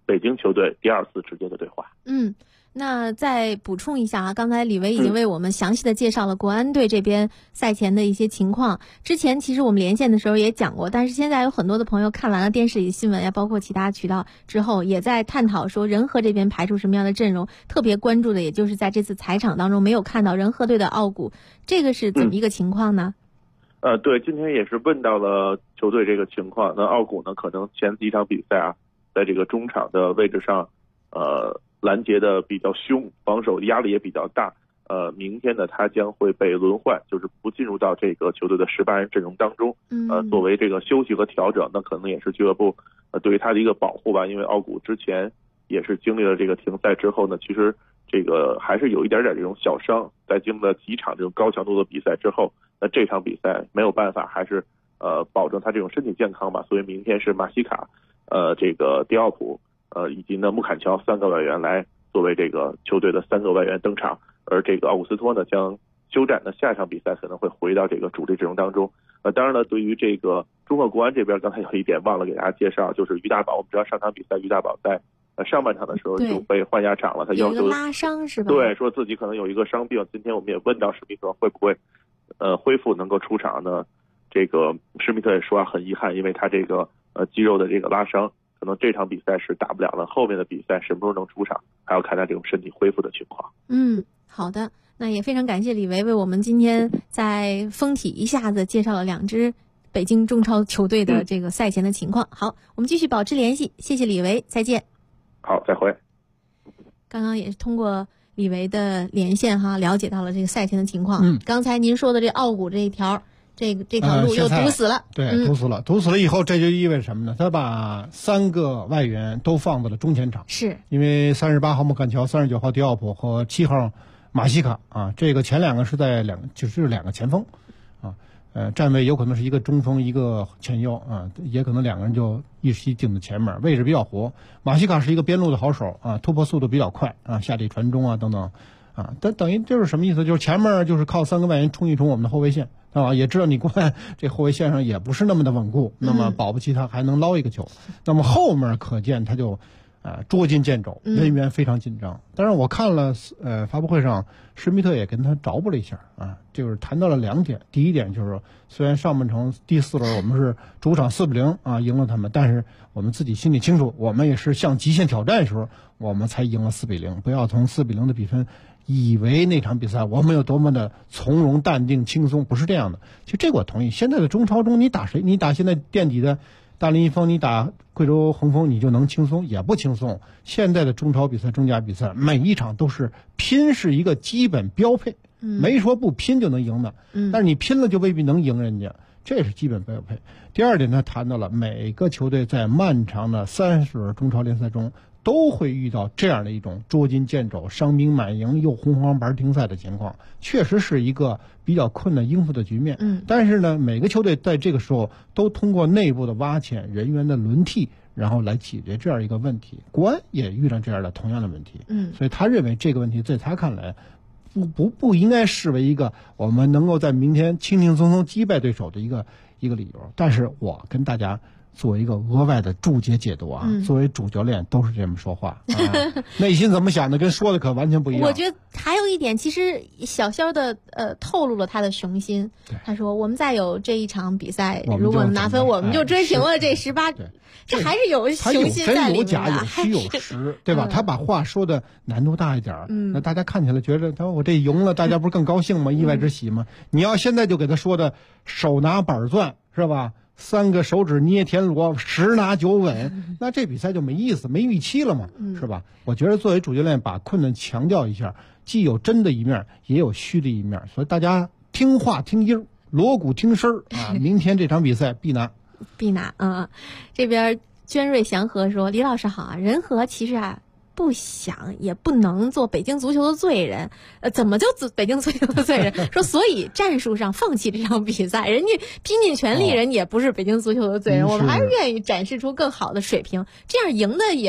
北京球队第2次直接的对话。 那再补充一下啊，刚才李维已经为我们详细的介绍了国安队这边赛前的一些情况。之前其实我们连线的时候也讲过，但是现在有很多的朋友看完了电视里新闻呀，包括其他渠道之后，也在探讨说仁和这边排出什么样的阵容。特别关注的也就是在这次采场当中没有看到仁和队的奥古，这个是怎么一个情况呢？ 对，今天也是问到了球队这个情况。那奥古呢，可能前几场比赛啊，在这个中场的位置上，拦截的比较凶，防守压力也比较大。明天呢，他将会被轮换，就是不进入到这个球队的18人阵容当中。作为这个休息和调整，那可能也是俱乐部对于他的一个保护吧。因为奥古之前也是经历了这个停赛之后呢，其实这个还是有一点点这种小伤，在经历了几场这种高强度的比赛之后，那这场比赛没有办法，还是保证他这种身体健康吧。所以明天是马西卡、这个迪奥普。以及呢穆坎乔3个外援来作为这个球队的3个外援登场，而这个奥古斯托呢将休战，那下一场比赛可能会回到这个主力阵容当中。当然了，对于这个中赫国安这边，刚才有一点忘了给大家介绍，就是于大宝，我们知道上场比赛于大宝在上半场的时候就被换下场了，他要求拉伤是吧？ 对，说自己可能有一个伤病。今天我们也问到史密特会不会恢复能够出场呢？这个史密特也说很遗憾，因为他这个肌肉的这个拉伤。可能这场比赛是打不了了，后面的比赛什么时候能出场，还要看他这种身体恢复的情况。 好的，那也非常感谢李维为我们今天在封体一下子介绍了2支北京中超球队的这个赛前的情况。好，我们继续保持联系，谢谢李维，再见。 好，再会。 刚刚也是通过李维的连线了解到了这个赛前的情况。刚才您说的这奥古这一条。这条路又堵死了， 对，堵死了以后，这就意味着什么呢？他把3个外援都放到了中前场， 是因为38号穆坎乔、39号迪奥普和7号马西卡啊，这个前2个是在就是2个前锋啊，站位有可能是一个中锋一个前腰啊，也可能2个人就一起顶在前面，位置比较活。马西卡是一个边路的好手啊，突破速度比较快啊，下底传中啊等等啊，但等于就是什么意思？就是前面就是靠3个外援冲一冲我们的后卫线。也知道你国安这后卫线上也不是那么的稳固，那么保不齐他还能捞一个球。那么后面可见他就捉襟见肘，人员非常紧张。当然我看了发布会上施密特也跟他着补了一下啊，就是谈到了2点。第一点就是虽然上半程第4轮我们是主场4-0啊赢了他们，但是我们自己心里清楚，我们也是向极限挑战的时候我们才赢了4-0，不要从4-0的比分以为那场比赛我们有多么的从容淡定轻松，不是这样的。其实这个我同意，现在的中超中你打谁，你打现在垫底的大连一方，你打贵州恒丰你就能轻松，也不轻松。现在的中超比赛中甲比赛每一场都是拼，是一个基本标配，没说不拼就能赢的，但是你拼了就未必能赢人家，这是基本标配。第二点呢，谈到了每个球队在漫长的30轮中超联赛中都会遇到这样的一种捉襟见肘、伤兵满营又红黄牌停赛的情况，确实是一个比较困难应付的局面。但是呢，每个球队在这个时候都通过内部的挖潜、人员的轮替，然后来解决这样一个问题。国安也遇到这样的同样的问题，所以他认为这个问题在他看来不应该视为一个我们能够在明天轻轻松松击败对手的一个理由。但是我跟大家做一个额外的注解解读啊，作为主教练都是这么说话，内心怎么想的跟说的可完全不一样。 我觉得还有一点，其实小肖的透露了他的雄心。他说我们再有这一场比赛，如果拿分，我们就追平了这18。这还是有雄心在里面的， 有真有假，有虚有实，对吧？他把话说的难度大一点，那大家看起来觉得他说我这赢了，大家不是更高兴吗？意外之喜吗？你要现在就给他说的手拿板钻是吧？3个手指捏田螺，10拿9稳，那这比赛就没意思，没预期了嘛，是吧？我觉得作为主教练，把困难强调一下，既有真的一面，也有虚的一面，所以大家听话听音，锣鼓听声啊！明天这场比赛必拿。 这边娟瑞祥和说：“李老师好啊，仁和其实不想也不能做北京足球的罪人，怎么就北京足球的罪人？说所以战术上放弃这场比赛，人家拼尽全力，人也不是北京足球的罪人，我们还是愿意展示出更好的水平，这样赢的也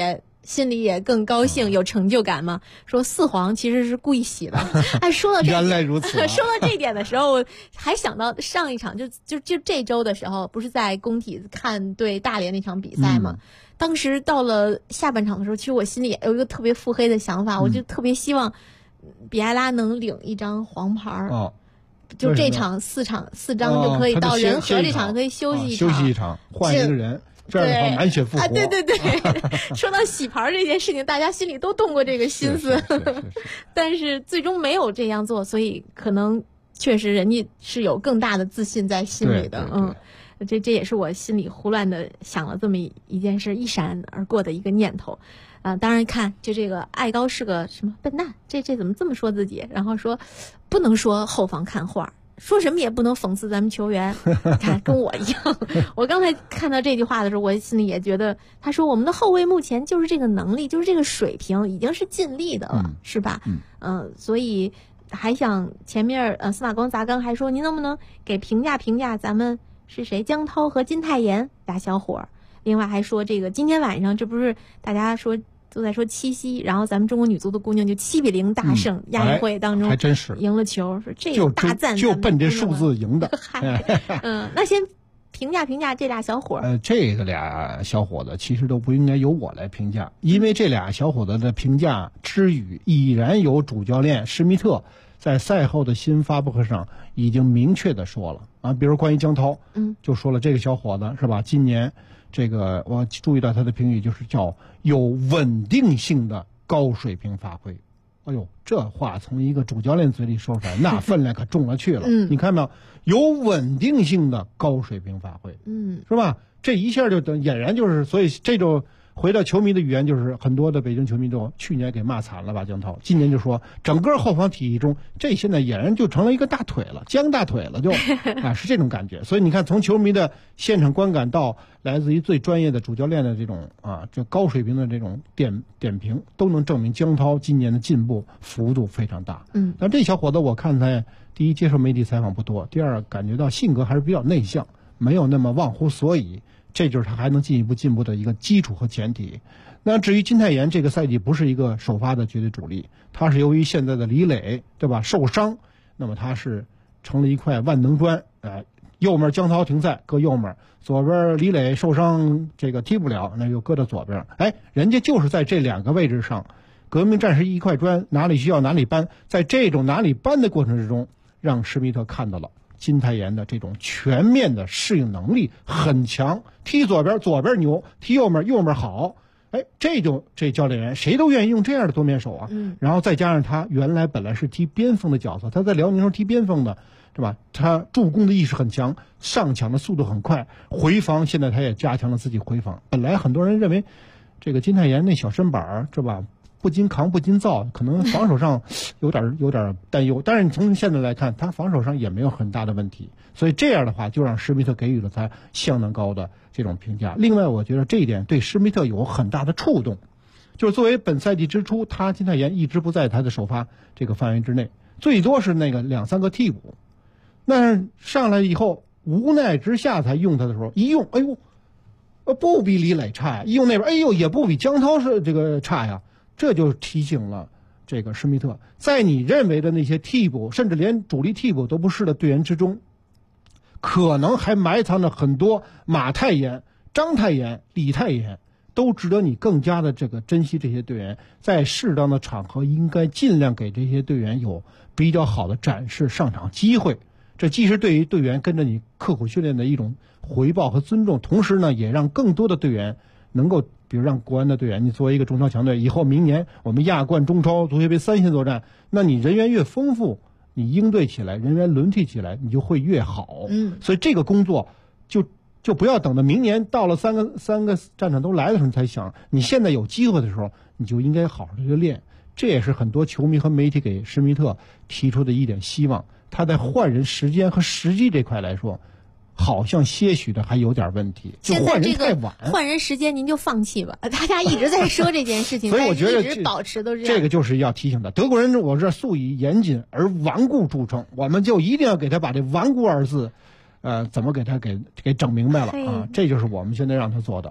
心里也更高兴，有成就感嘛。说四皇其实是故意洗的。哎，说到原来如此。 说到这点的时候，我还想到上一场就这周的时候，不是在工体看对大连那场比赛吗？当时到了下半场的时候，其实我心里有一个特别腹黑的想法，我就特别希望比埃拉能领一张黄牌。 哦。 就这场4张就可以到人和这场可以休息一场，换一个人。这样的话满血复活。 对。说到洗牌这件事情，大家心里都动过这个心思，但是最终没有这样做，所以可能确实人家是有更大的自信在心里的。这也是我心里胡乱的想了这么一件事，一闪而过的一个念头。当然看就这个艾高是个什么笨蛋，这怎么这么说自己？然后说不能说后方看画。说什么也不能讽刺咱们球员，看跟我一样。我刚才看到这句话的时候，我心里也觉得，他说我们的后卫目前就是这个能力，就是这个水平，已经是尽力的了，是吧？所以还想前面司马光砸缸还说，您能不能给评价咱们是谁？江涛和金泰妍俩小伙儿。另外还说这个今天晚上这不是大家说。都在说七夕，然后咱们中国女足的姑娘就7-0大胜亚运会当中， 还真是赢了球，说这个大赞就奔这数字赢的。 那先评价这俩小伙儿。 这个俩小伙子其实都不应该由我来评价，因为这俩小伙子的评价之语已然有主教练施密特在赛后的新闻发布会上已经明确的说了啊，比如关于江涛，就说了这个小伙子是吧？今年这个我注意到他的评语就是叫有稳定性的高水平发挥。哎呦，这话从一个主教练嘴里说出来，那分量可重了去了。你看没有？有稳定性的高水平发挥，是吧？这一下就俨然就是，所以这种回到球迷的语言，就是很多的北京球迷都去年给骂惨了吧江涛，今年就说整个后防体系中，这现在俨然就成了一个大腿了，僵大腿了就是这种感觉。所以你看，从球迷的现场观感到来自于最专业的主教练的这种这高水平的这种点评，都能证明江涛今年的进步幅度非常大。但这小伙子我看他第一接受媒体采访不多，第二感觉到性格还是比较内向，没有那么忘乎所以。这就是他还能进一步进步的一个基础和前提。那至于金泰妍这个赛季不是一个首发的绝对主力，他是由于现在的李磊对吧受伤，那么他是成了一块万能砖。右面江涛停赛搁右面，左边李磊受伤这个踢不了，那就搁到左边。人家就是在这两个位置上，革命战士一块砖，哪里需要哪里搬。在这种哪里搬的过程之中，让施密特看到了金泰妍的这种全面的适应能力很强，踢左边牛，踢右面好。这教练员谁都愿意用这样的多面手啊。然后再加上他原来本来是踢边锋的角色，他在辽宁时候踢边锋的，对吧？他助攻的意识很强，上抢的速度很快，回防现在他也加强了自己回防。本来很多人认为这个金泰妍那小身板是吧？不禁扛不禁造，可能防守上有点担忧，但是你从现在来看，他防守上也没有很大的问题，所以这样的话就让施密特给予了他相当高的这种评价。另外我觉得这一点对施密特有很大的触动，就是作为本赛季之初他金泰妍一直不在他的首发这个范围之内，最多是那个2-3个替补，那上来以后无奈之下才用他的时候，一用不比李磊差呀，一用那边也不比江涛是这个差呀，这就提醒了这个施密特，在你认为的那些替补，甚至连主力替补都不是的队员之中，可能还埋藏着很多马泰妍、张泰妍、李泰妍，都值得你更加的这个珍惜这些队员，在适当的场合应该尽量给这些队员有比较好的展示上场机会。这既是对于队员跟着你刻苦训练的一种回报和尊重，同时呢，也让更多的队员能够，比如让国安的队员，你作为一个中超强队，以后明年我们亚冠、中超、足协杯3线作战，那你人员越丰富，你应对起来，人员轮替起来，你就会越好。所以这个工作就不要等到明年到了三个战场都来的时候你才想，你现在有机会的时候，你就应该好好的去练。这也是很多球迷和媒体给施密特提出的一点希望。他在换人时间和时机这块来说，好像些许的还有点问题。 现在这个换人时间您就放弃吧，大家一直在说这件事情， 所以我觉得一直保持都是这个就是要提醒的。德国人我这素以严谨而顽固著称，我们就一定要给他把这顽固二字，怎么给他给整明白了啊？这就是我们现在让他做到的。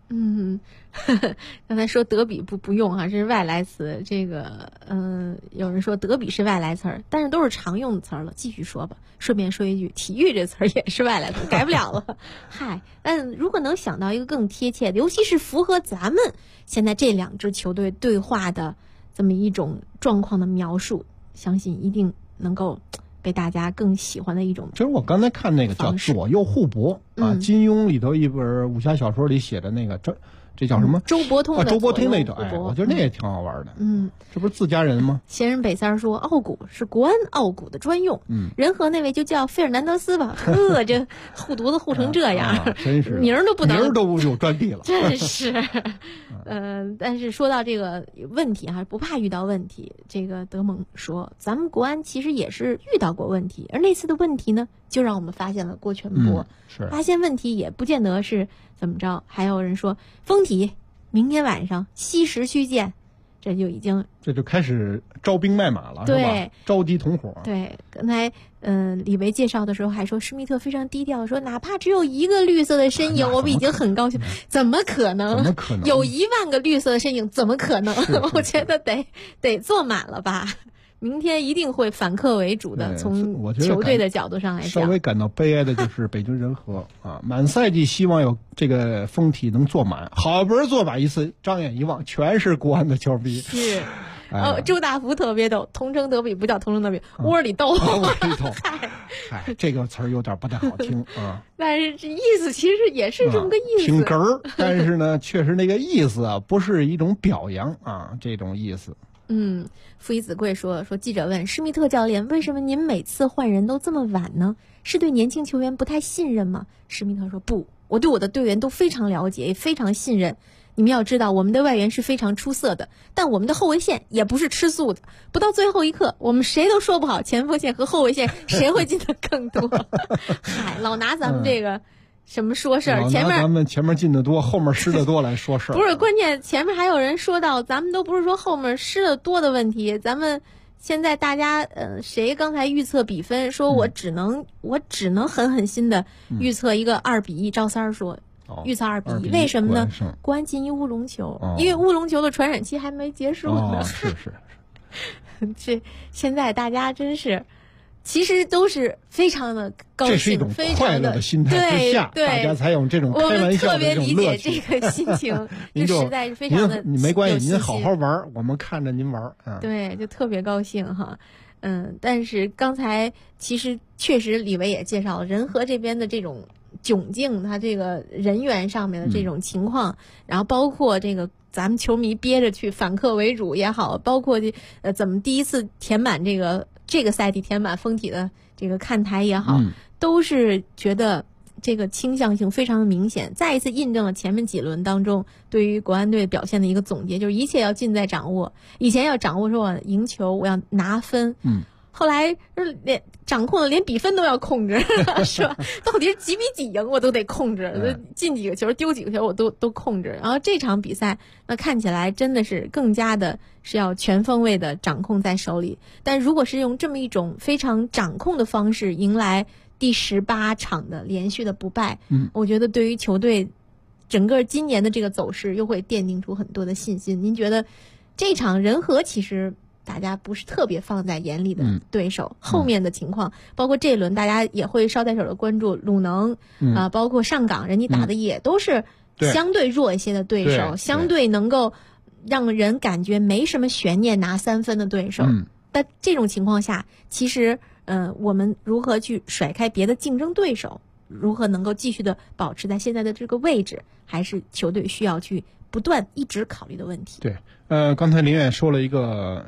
刚才说德比不用啊，这是外来词。这个有人说德比是外来词儿，但是都是常用的词儿了。继续说吧，顺便说一句，体育这词儿也是外来词，改不了了。嗨，但如果能想到一个更贴切的，尤其是符合咱们现在这2支球队对话的这么一种状况的描述，相信一定能够被大家更喜欢的一种。 其实我刚才看那个叫左右互搏啊，金庸里头一本武侠小说里写的那个这叫什么？ 周伯通的周伯通那段，我觉得那也挺好玩的。这不是自家人吗？ 闲人北三说，傲骨是国安傲骨的专用。仁和那位就叫费尔南德斯吧。这护犊子护成这样， 真是名儿都不能， 名儿都有专利了。 真是。但是说到这个问题哈，不怕遇到问题。这个德蒙说，咱们国安其实也是遇到过问题，而那次的问题呢，就让我们发现了郭全波。发现问题也不见得是怎么着。还有人说，封体明天晚上西什区见，这就开始招兵买马了， 对， 是吧？召集同伙。 对，刚才李维介绍的时候还说，施密特非常低调，说哪怕只有一个绿色的身影，我们已经很高兴。怎么可能？有10000个绿色的身影，怎么可能？我觉得得坐满了吧。明天一定会反客为主的。从球队的角度上来讲， 稍微感到悲哀的就是北京人和啊，满赛季希望有这个封体能坐满，好不容易坐满一次，张眼一望，全是国安的球迷。 是。周大福特别逗，同城德比不叫同城德比，窝里斗。 窝里斗。嗨，这个词儿有点不太好听啊。 但是这意思其实也是这么个意思。 挺哏儿，但是呢，确实那个意思啊，不是一种表扬啊，这种意思。 傅一子贵说记者问施密特教练，为什么您每次换人都这么晚呢？是对年轻球员不太信任吗？施密特说不，我对我的队员都非常了解，也非常信任。你们要知道，我们的外援是非常出色的，但我们的后卫线也不是吃素的。不到最后一刻，我们谁都说不好前锋线和后卫线谁会进的更多。嗨，老拿咱们这个什么说事儿， 咱们前面进的多，后面失的多来说事儿。 不是，关键前面还有人说到，咱们都不是说后面失的多的问题，咱们现在大家谁刚才预测比分，说我只能狠心的预测一个2-1，赵三说。预测2-1，为什么呢？国安进一乌龙球，因为乌龙球的传染期还没结束呢。 是。 这现在大家真是，其实都是非常的高兴， 这是一种快乐的心态之下，大家才有这种开玩笑的这种乐趣。 我们特别理解这个心情，就实在是非常的。 你没关系，您好好玩，我们看着您玩。 对，就特别高兴哈。但是刚才其实确实李维也介绍了仁和这边的这种窘境，他这个人员上面的这种情况，然后包括这个咱们球迷憋着去反客为主也好，包括怎么第一次填满这个赛季填满封体的这个看台也好，都是觉得这个倾向性非常的明显，再一次印证了前面几轮当中对于国安队表现的一个总结，就是一切要尽在掌握。以前要掌握说我赢球，我要拿分，后来连掌控的连比分都要控制，是吧？到底是几比几赢我都得控制，进几个球丢几个球我都控制。然后这场比赛那看起来真的是更加的是要全方位的掌控在手里。但如果是用这么一种非常掌控的方式迎来第18场的连续的不败，我觉得对于球队整个今年的这个走势又会奠定出很多的信心。您觉得这场仁和其实大家不是特别放在眼里的对手，后面的情况包括这一轮大家也会捎带手的关注鲁能包括上港，人家打的也都是相对弱一些的对手，相对能够让人感觉没什么悬念拿3分的对手。但这种情况下，其实我们如何去甩开别的竞争对手，如何能够继续的保持在现在的这个位置，还是球队需要去不断一直考虑的问题。 对，刚才林远说了一个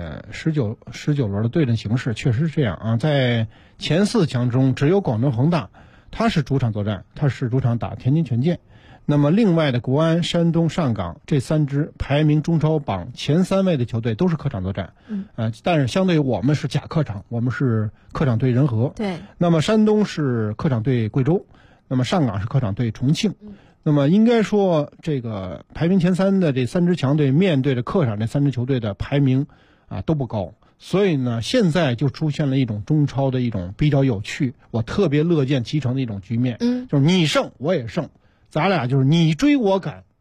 19轮的对阵形势，确实是这样啊。在前4强中，只有广州恒大，他是主场作战，他是主场打天津权健。那么另外的国安、山东、上港这3支排名中超榜前3位的球队都是客场作战。但是相对于我们是假客场，我们是客场对仁和。 对。 那么山东是客场对贵州，那么上港是客场对重庆。那么应该说，这个排名前3的这3支强队面对着客场这3支球队的排名都不高，所以呢，现在就出现了一种中超的一种比较有趣，我特别乐见其成的一种局面。就是你胜我也胜，咱俩就是你追我赶，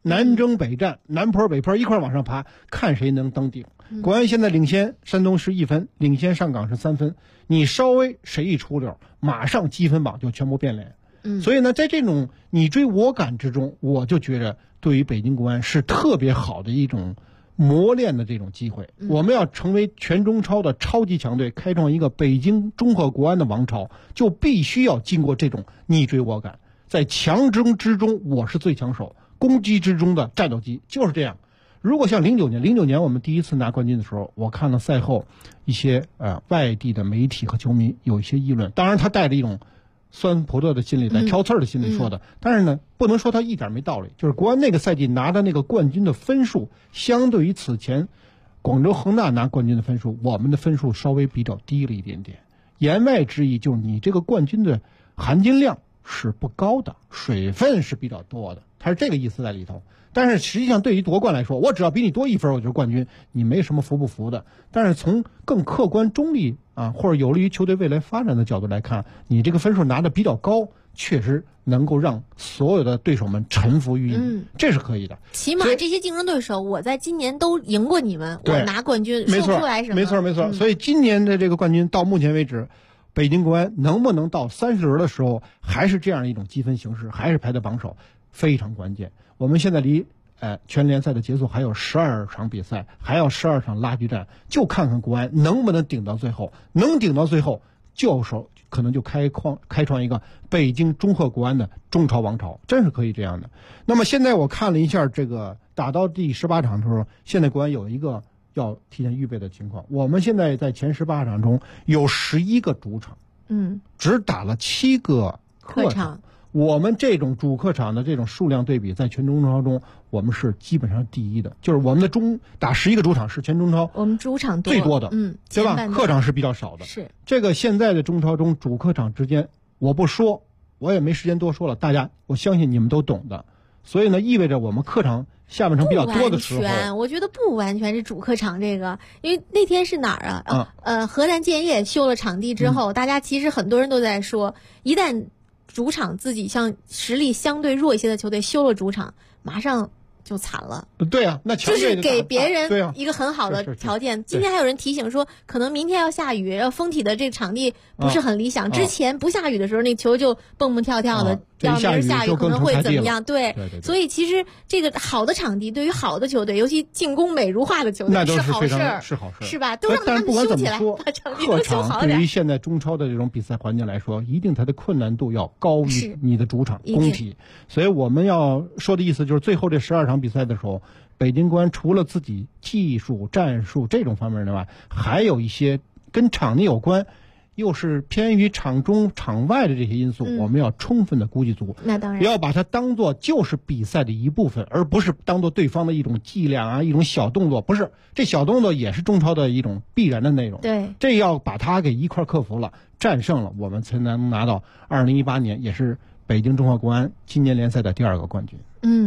南征北战，南坡北坡一块往上爬，看谁能登顶。国安现在领先山东是1分，领先上港是3分，你稍微谁一出溜，马上积分榜就全部变脸。所以呢，在这种你追我赶之中，我就觉得对于北京国安是特别好的一种磨练的这种机会。我们要成为全中超的超级强队，开创一个北京中赫国安的王朝，就必须要经过这种你追我赶，在强争之中我是最抢手，攻击之中的战斗机，就是这样。如果像09年我们第一次拿冠军的时候，我看了赛后一些外地的媒体和球迷有一些议论，当然他带着一种酸葡萄的心理，在挑刺儿的心理说的，但是呢，不能说他一点没道理。就是国安那个赛季拿的那个冠军的分数，相对于此前广州恒大拿冠军的分数，我们的分数稍微比较低了一点点。言外之意就是你这个冠军的含金量是不高的，水分是比较多的，它是这个意思在里头。但是实际上对于夺冠来说，我只要比你多1分我就是冠军，你没什么服不服的。但是从更客观中立或者有利于球队未来发展的角度来看，你这个分数拿的比较高，确实能够让所有的对手们臣服于你，这是可以的。 起码这些竞争对手，我在今年都赢过你们，我拿冠军， 没错， 说不出来什么。 没错。所以今年的这个冠军到目前为止，北京国安能不能到30轮的时候还是这样一种积分形式，还是排在榜首，非常关键。我们现在离全联赛的结束还有12场比赛，还要12场拉锯战，就看看国安能不能顶到最后。能顶到最后，可能就开创一个北京中赫国安的中超王朝，真是可以这样的。那么现在我看了一下这个打到第18场的时候，现在国安有一个要提前预备的情况。我们现在在前18场中有11个主场，只打了7个客场。我们这种主客场的这种数量对比，在全中超中我们是基本上第一的，就是我们的打11个主场是全中超我们主场最多的，对吧？客场是比较少的。 是这个现在的中超中主客场之间，我不说，我也没时间多说了，大家我相信你们都懂的。所以呢，意味着我们客场下半程比较多的时候， 我觉得不完全是主客场这个，因为那天是哪儿啊？河南建业修了场地之后，大家其实很多人都在说，一旦主场自己像实力相对弱一些的球队修了主场，马上就惨了。 对啊，那就是给别人一个很好的条件。今天还有人提醒说，可能明天要下雨，然后丰体的这个场地不是很理想。之前不下雨的时候，那球就蹦蹦跳跳的，要明儿下雨可能会怎么样？对，所以其实这个好的场地对于好的球队，尤其进攻美如画的球队是好事儿， 是好事， 是吧？都让他们修起来，把场地都修好点。 对于现在中超的这种比赛环境来说，一定它的困难度要高于你的主场工体。所以我们要说的意思就是，最后这12场比赛的时候，北京国安除了自己技术、战术这种方面的外，还有一些跟场地有关，又是偏于场中场外的这些因素，我们要充分的估计足。 那当然， 要把它当做就是比赛的一部分，而不是当做对方的一种伎俩一种小动作。不是，这小动作也是中超的一种必然的内容。 对， 这要把它给一块克服了，战胜了，我们才能拿到2018年也是北京中赫国安今年联赛的第2个冠军。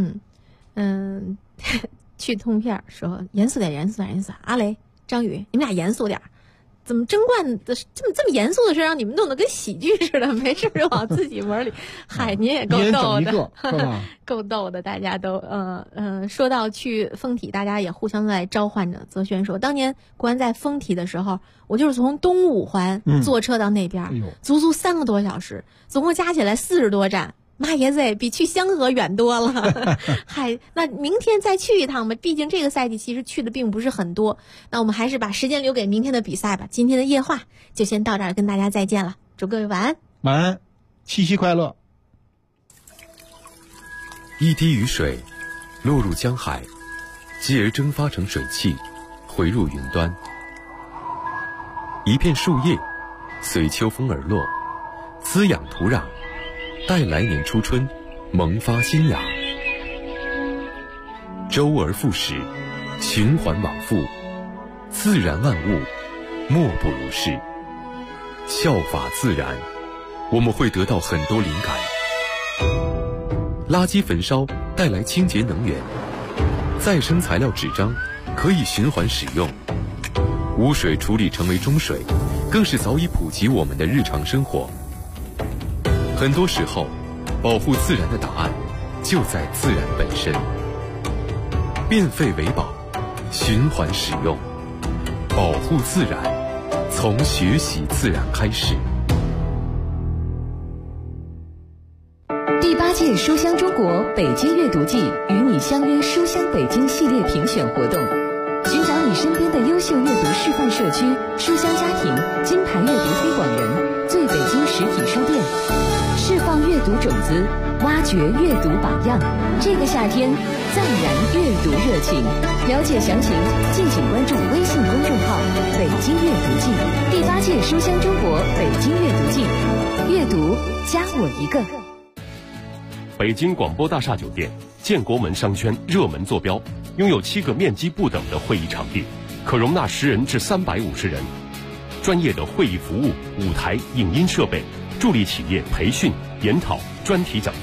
去通片说严肃点。阿雷、张宇，你们俩严肃点。怎么争冠的这么严肃的事让你们弄得跟喜剧似的？没事就往自己门里。嗨，你也够逗的，够逗的。大家都说到去丰体，大家也互相在召唤着。泽轩说，当年国安在丰体的时候，我就是从东五环坐车到那边，足足3个多小时，总共加起来40多站。妈爷子，比去香河远多了。嗨，那明天再去一趟吧，毕竟这个赛季其实去的并不是很多。那我们还是把时间留给明天的比赛吧。今天的夜话就先到这儿，跟大家再见了。祝各位晚安。 晚安，七夕快乐。 一滴雨水落入江海，继而蒸发成水汽，回入云端。一片树叶随秋风而落，滋养土壤，待来年初春萌发新芽。周而复始，循环往复，自然万物莫不如是。效法自然，我们会得到很多灵感。垃圾焚烧带来清洁能源，再生材料纸张可以循环使用，污水处理成为中水，更是早已普及我们的日常生活。很多时候，保护自然的答案就在自然本身。 变废为宝，循环使用，保护自然，从学习自然开始。 第8届书香中国北京阅读季与你相约书香北京系列评选活动，寻找你身边的优秀阅读示范社区、书香家庭、金牌阅读推广人、最北京实体书店，释放阅读种子，挖掘阅读榜样。这个夏天，暂燃阅读热情。了解详情，敬请关注微信公众号“北京阅读季”。第8届书香中国北京阅读季，阅读加我一个。 北京广播大厦酒店建国门商圈热门坐标，拥有7个面积不等的会议场地，可容纳10人至350人。专业的会议服务、舞台、影音设备，助力企业培训、研讨、专题讲座。